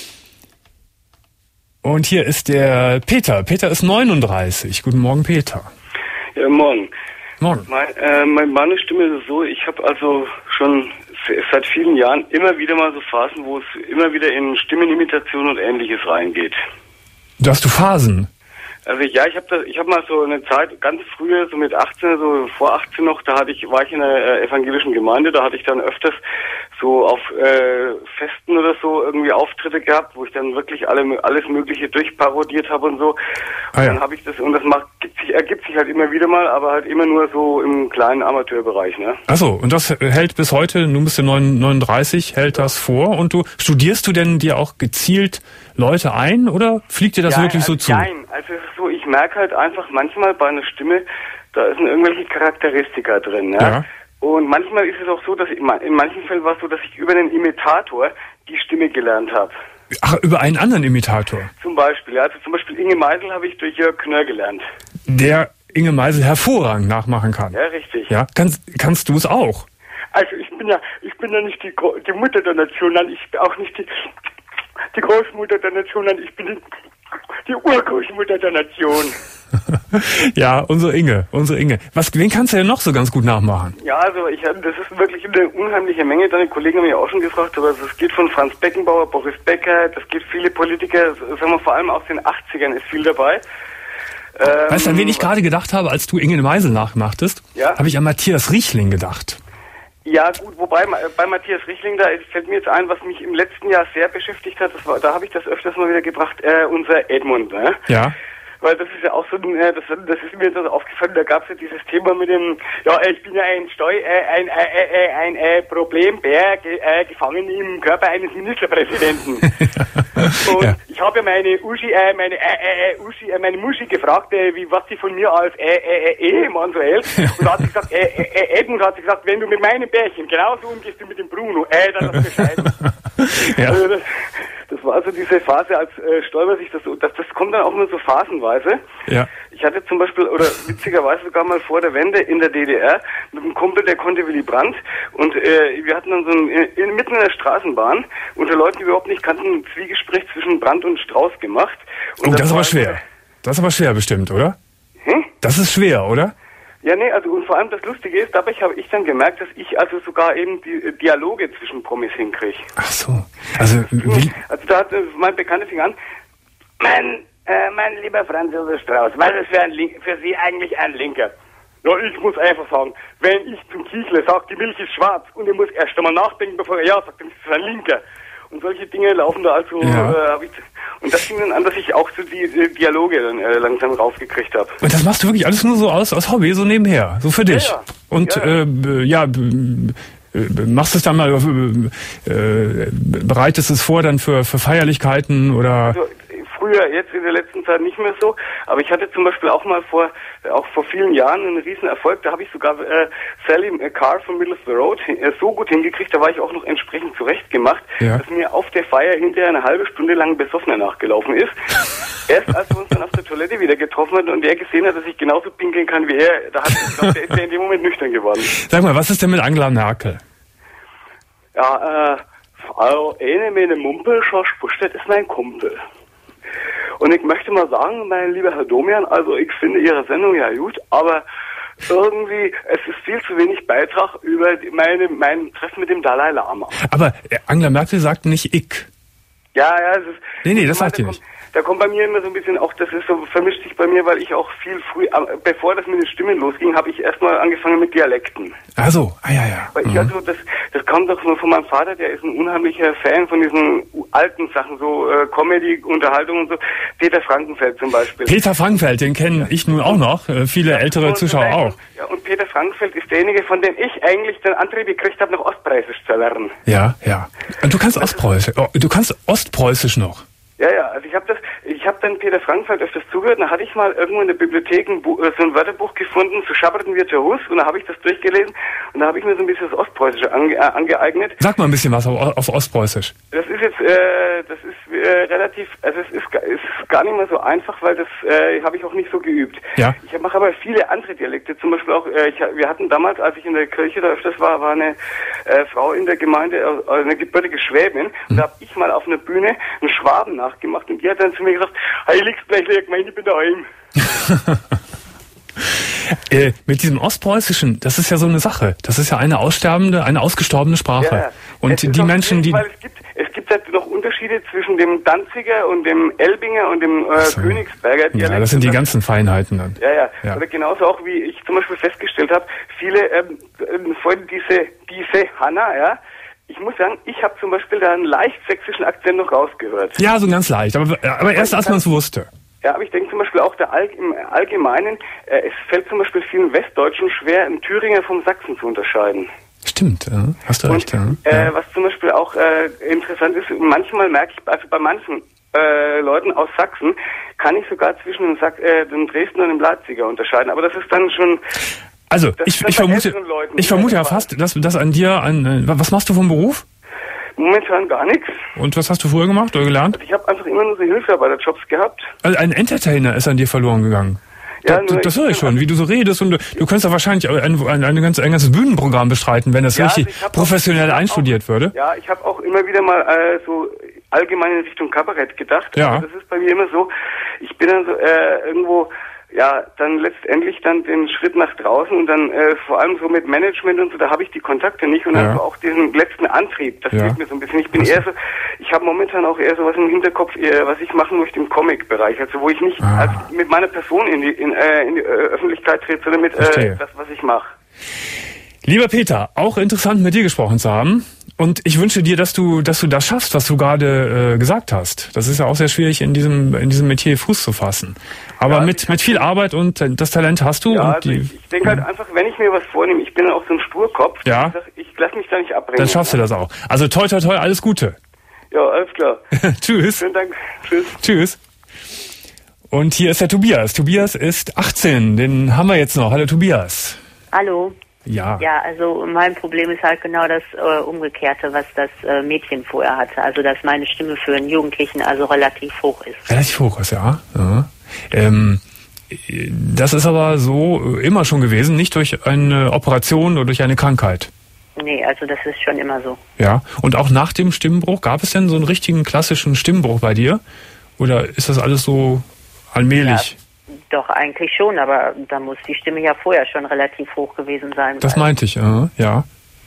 Und hier ist der Peter. Peter ist neununddreißig. Guten Morgen, Peter. Ja, morgen. Morgen. Mein, äh, mein, meine Stimme ist so, ich habe also schon seit vielen Jahren immer wieder mal so Phasen, wo es immer wieder in Stimmenimitation und Ähnliches reingeht. Du hast du Phasen. Also ja, ich habe da, ich habe mal so eine Zeit ganz früher, so mit achtzehn, so vor achtzehn noch, da hatte ich, war ich in einer äh, evangelischen Gemeinde, da hatte ich dann öfters so auf äh, Festen oder so irgendwie Auftritte gehabt, wo ich dann wirklich alle alles Mögliche durchparodiert habe und so. Ah, ja. Dann habe ich das und das macht gibt sich, ergibt sich halt immer wieder mal, aber halt immer nur so im kleinen Amateurbereich, ne? Achso, und das hält bis heute, nun bist du neununddreißig, hält das vor. Und du studierst du denn dir auch gezielt Leute ein oder fliegt dir das ja, wirklich also, so zu? Nein, also es ist so, ich merke halt einfach manchmal bei einer Stimme, da sind irgendwelche Charakteristika drin, ja. Ja. Und manchmal ist es auch so, dass ich, in manchen Fällen war es so, dass ich über einen Imitator die Stimme gelernt habe. Ach, über einen anderen Imitator. Zum Beispiel, ja, also zum Beispiel Inge Meisel habe ich durch Jörg Knörr gelernt. Der Inge Meisel hervorragend nachmachen kann. Ja, richtig. Ja, kannst, kannst du es auch? Also ich bin ja, ich bin ja nicht die, Gro- die Mutter der Nation, nein, ich bin auch nicht die, die Großmutter der Nation, nein, ich bin die, die Urgroßmutter der Nation. Ja, unsere Inge, unsere Inge. Was, wen kannst du denn noch so ganz gut nachmachen? Ja, also ich hab- das ist wirklich eine unheimliche Menge. Deine Kollegen haben mich auch schon gefragt, aber es geht von Franz Beckenbauer, Boris Becker, das geht viele Politiker, sagen wir vor allem aus den achtzigern ist viel dabei. Ähm, Weißt du, an wen ich gerade gedacht habe, als du Inge Meisel nachmachtest? Ja? Habe ich an Matthias Riechling gedacht. Ja gut, wobei ma- bei Matthias Riechling, da ist- fällt mir jetzt ein, was mich im letzten Jahr sehr beschäftigt hat, das war, da habe ich das öfters mal wieder gebracht, äh, unser Edmund, ne? Ja. Weil das ist ja auch so, ein, äh, das, das ist mir jetzt also aufgefallen, da gab es ja dieses Thema mit dem, ja, ich bin ja ein Steu, äh, ein, äh, äh, ein äh, Problembär, ge, äh, gefangen im Körper eines Ministerpräsidenten. Und Ja. ich habe ja meine Uschi, äh, meine, äh, äh, Uschi, äh, meine Muschi gefragt, äh, wie, was sie von mir als äh, äh, äh, Ehemann so hält. Und da hat sie gesagt, äh, äh, Edmund hat sie gesagt, wenn du mit meinem Bärchen genauso umgehst wie mit dem Bruno, äh, dann ist das bescheiden. Ja. Also das, das war also diese Phase, als äh, Stoiber sich das so, das, das kommt dann auch nur so phasenweise. Ja. Ich hatte zum Beispiel, oder witzigerweise sogar mal vor der Wende in der D D R mit einem Kumpel, der konnte Willy Brandt, und äh, wir hatten dann so ein, in, mitten in der Straßenbahn unter Leuten, die wir überhaupt nicht kannten, ein Zwiegespräch zwischen Brandt und Strauß gemacht. Und Oh, das ist aber war- schwer. Das ist aber schwer bestimmt, oder? Hm? Das ist schwer, oder? Ja, nee, also und vor allem das Lustige ist, dabei habe ich dann gemerkt, dass ich also sogar eben die äh, Dialoge zwischen Promis hinkriege. Ach so. Also, Will, Also da hat äh, mein Bekannter fing an, mein, äh, mein lieber Franz Josef Strauß, was ist für, ein Link, für Sie eigentlich ein Linker? Ja, ich muss einfach sagen, wenn ich zum Kichler sage, die Milch ist schwarz, und er muss erst einmal nachdenken, bevor er ja sagt, dann ist es ein Linker. Und solche Dinge laufen da also, Ja. äh, hab ich, und das fing dann an, dass ich auch so die, die Dialoge dann äh, langsam rausgekriegt habe. und das machst du wirklich alles nur so aus, aus Hobby, so nebenher, so für dich. Ja, ja. Und Ja. äh, b- ja, b- äh, machst es dann mal, äh, äh, bereitest es vor dann für, für Feierlichkeiten oder... Also, früher, jetzt in der letzten Zeit nicht mehr so, aber ich hatte zum Beispiel auch mal vor, auch vor vielen Jahren einen riesen Erfolg, da habe ich sogar äh, Sally Carr von Middlesbrough Road äh, so gut hingekriegt, da war ich auch noch entsprechend zurechtgemacht, Ja. dass mir auf der Feier hinterher eine halbe Stunde lang besoffener nachgelaufen ist. Erst als wir uns dann auf der Toilette wieder getroffen haben und er gesehen hat, dass ich genauso pinkeln kann wie er, da hat ich gedacht, der ist ja in dem Moment nüchtern geworden. Sag mal, was ist denn mit Angela Merkel? Ja, äh, also eine meine Mumpel, Schorsch Buschstedt ist mein Kumpel. Und ich möchte mal sagen, mein lieber Herr Domian, also ich finde Ihre Sendung ja gut, aber irgendwie, es ist viel zu wenig Beitrag über die, meine, mein Treffen mit dem Dalai Lama. Aber äh, Angela Merkel sagt nicht ich. Ja, ja, es ist... Nee, nee, das da sagt die kommt, nicht. da kommt bei mir immer so ein bisschen auch, das ist so, vermischt sich bei mir, weil ich auch viel früh, bevor das mit den Stimmen losging, habe ich erstmal angefangen mit Dialekten. Ach so, ah ja, ja. Weil mhm. ich also, das, das kommt doch nur von meinem Vater, der ist ein unheimlicher Fan von diesen alten Sachen, so äh, Comedy, Unterhaltung und so. Peter Frankenfeld zum Beispiel. Peter Frankenfeld, den kenne ja. ich nun auch noch, äh, viele ja, ältere Zuschauer auch. Ja, und Peter Frankenfeld ist derjenige, von dem ich eigentlich den Antrieb gekriegt habe, noch Ostpreußisch zu lernen. Ja, ja. Und du kannst Ostpreußisch, oh, du kannst Ostpreußisch noch. Ja, ja, also ich habe das, ich habe dann Peter Frankenfeld öfters zugehört, und da hatte ich mal irgendwo in der Bibliothek ein Buch, so ein Wörterbuch gefunden, so schabberten wir zur Hus, und da habe ich das durchgelesen, und da habe ich mir so ein bisschen das Ostpreußische ange, äh, angeeignet. Sag mal ein bisschen was auf, auf Ostpreußisch. Das ist jetzt, äh, das ist äh, relativ, also es ist, es ist gar nicht mehr so einfach, weil das äh, habe ich auch nicht so geübt. Ja. Ich mache aber viele andere Dialekte, zum Beispiel auch, äh, ich, wir hatten damals, als ich in der Kirche da öfters war, war eine äh, Frau in der Gemeinde, äh, eine gebürtige Schwäbin, mhm. und da habe ich mal auf einer Bühne einen Schwaben nachgemacht, und die hat dann zu mir gesagt, Heiligsblechle, ich meine, ich bin daheim. äh, mit diesem Ostpreußischen, das ist ja so eine Sache. Das ist ja eine aussterbende, eine ausgestorbene Sprache. Ja, und die Menschen, die... Weil es gibt, es gibt halt noch Unterschiede zwischen dem Danziger und dem Elbinger und dem äh, so. Königsberger Dialekt. Ja, das sind die ganzen Feinheiten dann. Ja, ja, ja. Oder genauso auch, wie ich zum Beispiel festgestellt habe, viele, ähm, vor allem diese, diese Hanna, ja, ich muss sagen, ich habe zum Beispiel da einen leicht sächsischen Akzent noch rausgehört. Ja, so ganz leicht, aber, aber erst als man es wusste. Ja, aber ich denke zum Beispiel auch der All, im Allgemeinen, äh, es fällt zum Beispiel vielen Westdeutschen schwer, einen Thüringer vom Sachsen zu unterscheiden. Stimmt, ja, hast du recht. Und, ja. äh, was zum Beispiel auch äh, interessant ist, manchmal merke ich, also bei manchen äh, Leuten aus Sachsen, kann ich sogar zwischen dem, Sach äh, dem Dresdner und dem Leipziger unterscheiden. Aber das ist dann schon... Also, ich, ich vermute, ich vermute ja fast, dass, dass an dir ein, was machst du vom Beruf? Momentan gar nichts. Und was hast du früher gemacht oder gelernt? Also ich habe einfach immer nur so Hilfsarbeiterjobs gehabt. Also ein Entertainer ist an dir verloren gegangen. Ja, das, das höre ich schon, wie du so redest, und du, du könntest ja wahrscheinlich ein, ein, ein, ganzes, ein ganzes Bühnenprogramm bestreiten, wenn das ja, richtig also professionell auch, einstudiert auch, würde. Ja, ich habe auch immer wieder mal äh, so allgemein in Richtung Kabarett gedacht. Ja. Also das ist bei mir immer so, ich bin dann so äh, irgendwo... Ja, dann letztendlich dann den Schritt nach draußen und dann äh, vor allem so mit Management und so, da habe ich die Kontakte nicht und ja. dann auch diesen letzten Antrieb, das fehlt ja. mir so ein bisschen. Ich bin eher so, ich habe momentan auch eher so was im Hinterkopf, eher, was ich machen möchte im Comic-Bereich, also wo ich nicht ah. als mit meiner Person in die, in, äh, in die äh, Öffentlichkeit trete, sondern mit äh, das, was ich mache. Lieber Peter, auch interessant mit dir gesprochen zu haben. Und ich wünsche dir, dass du, dass du das schaffst, was du gerade äh, gesagt hast. Das ist ja auch sehr schwierig, in diesem, in diesem Metier Fuß zu fassen. Aber ja, mit, mit viel Arbeit und das Talent hast du. Ja, und also die, ich, ich denke halt einfach, wenn ich mir was vornehme, ich bin auch so ein Sturkopf. Ja. Ich, sag, ich lasse mich da nicht abbringen. Dann schaffst du das auch. Also toi, toi, toi, alles Gute. Ja, alles klar. Tschüss. Vielen Dank. Tschüss. Tschüss. Und hier ist der Tobias. Tobias ist achtzehn. Den haben wir jetzt noch. Hallo Tobias. Hallo. Ja. Ja, also mein Problem ist halt genau das äh, Umgekehrte, was das äh, Mädchen vorher hatte. Also, dass meine Stimme für einen Jugendlichen also relativ hoch ist. Relativ hoch ist, ja. ja. Ähm, das ist aber so immer schon gewesen, nicht durch eine Operation oder durch eine Krankheit. Nee, also das ist schon immer so. Ja, und auch nach dem Stimmbruch, gab es denn so einen richtigen klassischen Stimmbruch bei dir? Oder ist das alles so allmählich? Ja. Doch, eigentlich schon, aber da muss die Stimme ja vorher schon relativ hoch gewesen sein. Das meinte ich, äh, ja.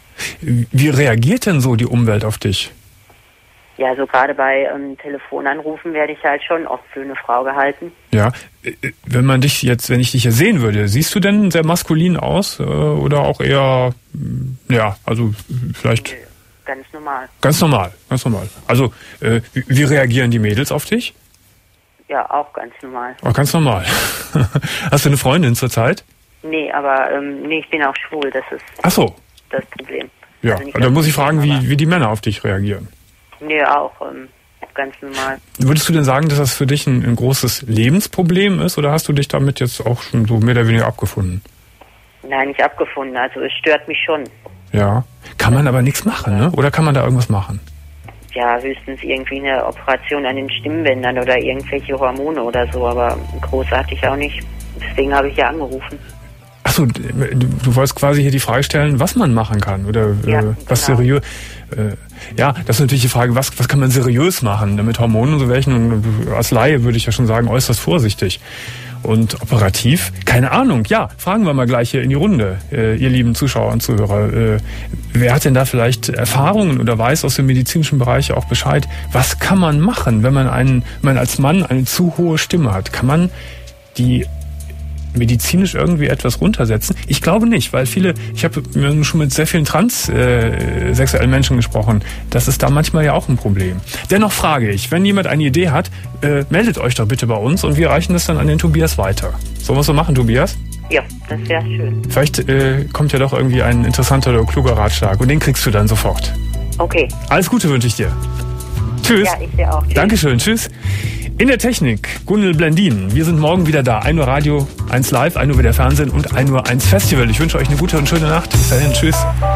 Wie reagiert denn so die Umwelt auf dich? Ja, so gerade bei ähm, Telefonanrufen werde ich halt schon oft für eine Frau gehalten. Ja, wenn man dich jetzt, wenn ich dich hier sehen würde, siehst du denn sehr maskulin aus äh, oder auch eher, ja, also vielleicht... Ganz normal. Ganz normal, ganz normal. Also, äh, wie, wie reagieren die Mädels auf dich? Ja, auch ganz normal. Auch ganz normal. Hast du eine Freundin zurzeit? Nee, aber ähm, nee, ich bin auch schwul, das ist Ach so. das Problem. Ja, also dann muss ich fragen, wie, wie die Männer auf dich reagieren. Nee, auch ähm, ganz normal. Würdest du denn sagen, dass das für dich ein, ein großes Lebensproblem ist, oder hast du dich damit jetzt auch schon so mehr oder weniger abgefunden? Nein, nicht abgefunden, also es stört mich schon. Ja, kann man aber nichts machen, ne? Oder kann man da irgendwas machen? Ja, höchstens irgendwie eine Operation an den Stimmbändern oder irgendwelche Hormone oder so, aber großartig auch nicht. Deswegen habe ich ja angerufen. Achso, du, du wolltest quasi hier die Frage stellen, was man machen kann oder ja, äh, was genau. seriös. Äh, ja, das ist natürlich die Frage, was, was kann man seriös machen? Mit Hormonen und so welchen, und als Laie würde ich ja schon sagen, äußerst vorsichtig. Und operativ? Keine Ahnung. Ja, fragen wir mal gleich hier in die Runde, äh, ihr lieben Zuschauer und Zuhörer. Äh, wer hat denn da vielleicht Erfahrungen oder weiß aus dem medizinischen Bereich auch Bescheid? Was kann man machen, wenn man einen, wenn man als Mann eine zu hohe Stimme hat? Kann man die medizinisch irgendwie etwas runtersetzen? Ich glaube nicht, weil viele, ich habe schon mit sehr vielen transsexuellen Menschen gesprochen, das ist da manchmal ja auch ein Problem. Dennoch frage ich, wenn jemand eine Idee hat, äh, meldet euch doch bitte bei uns und wir reichen das dann an den Tobias weiter. Sollen wir es so machen, Tobias? Ja, das wäre schön. Vielleicht äh, kommt ja doch irgendwie ein interessanter oder kluger Ratschlag und den kriegst du dann sofort. Okay. Alles Gute wünsche ich dir. Tschüss. Ja, ich dir auch. Tschüss. Dankeschön, tschüss. In der Technik, Gundel Blendin. Wir sind morgen wieder da. ein Uhr Radio, eins Live, ein Uhr wieder Fernsehen und ein Uhr eins Festival. Ich wünsche euch eine gute und schöne Nacht. Bis dahin, tschüss.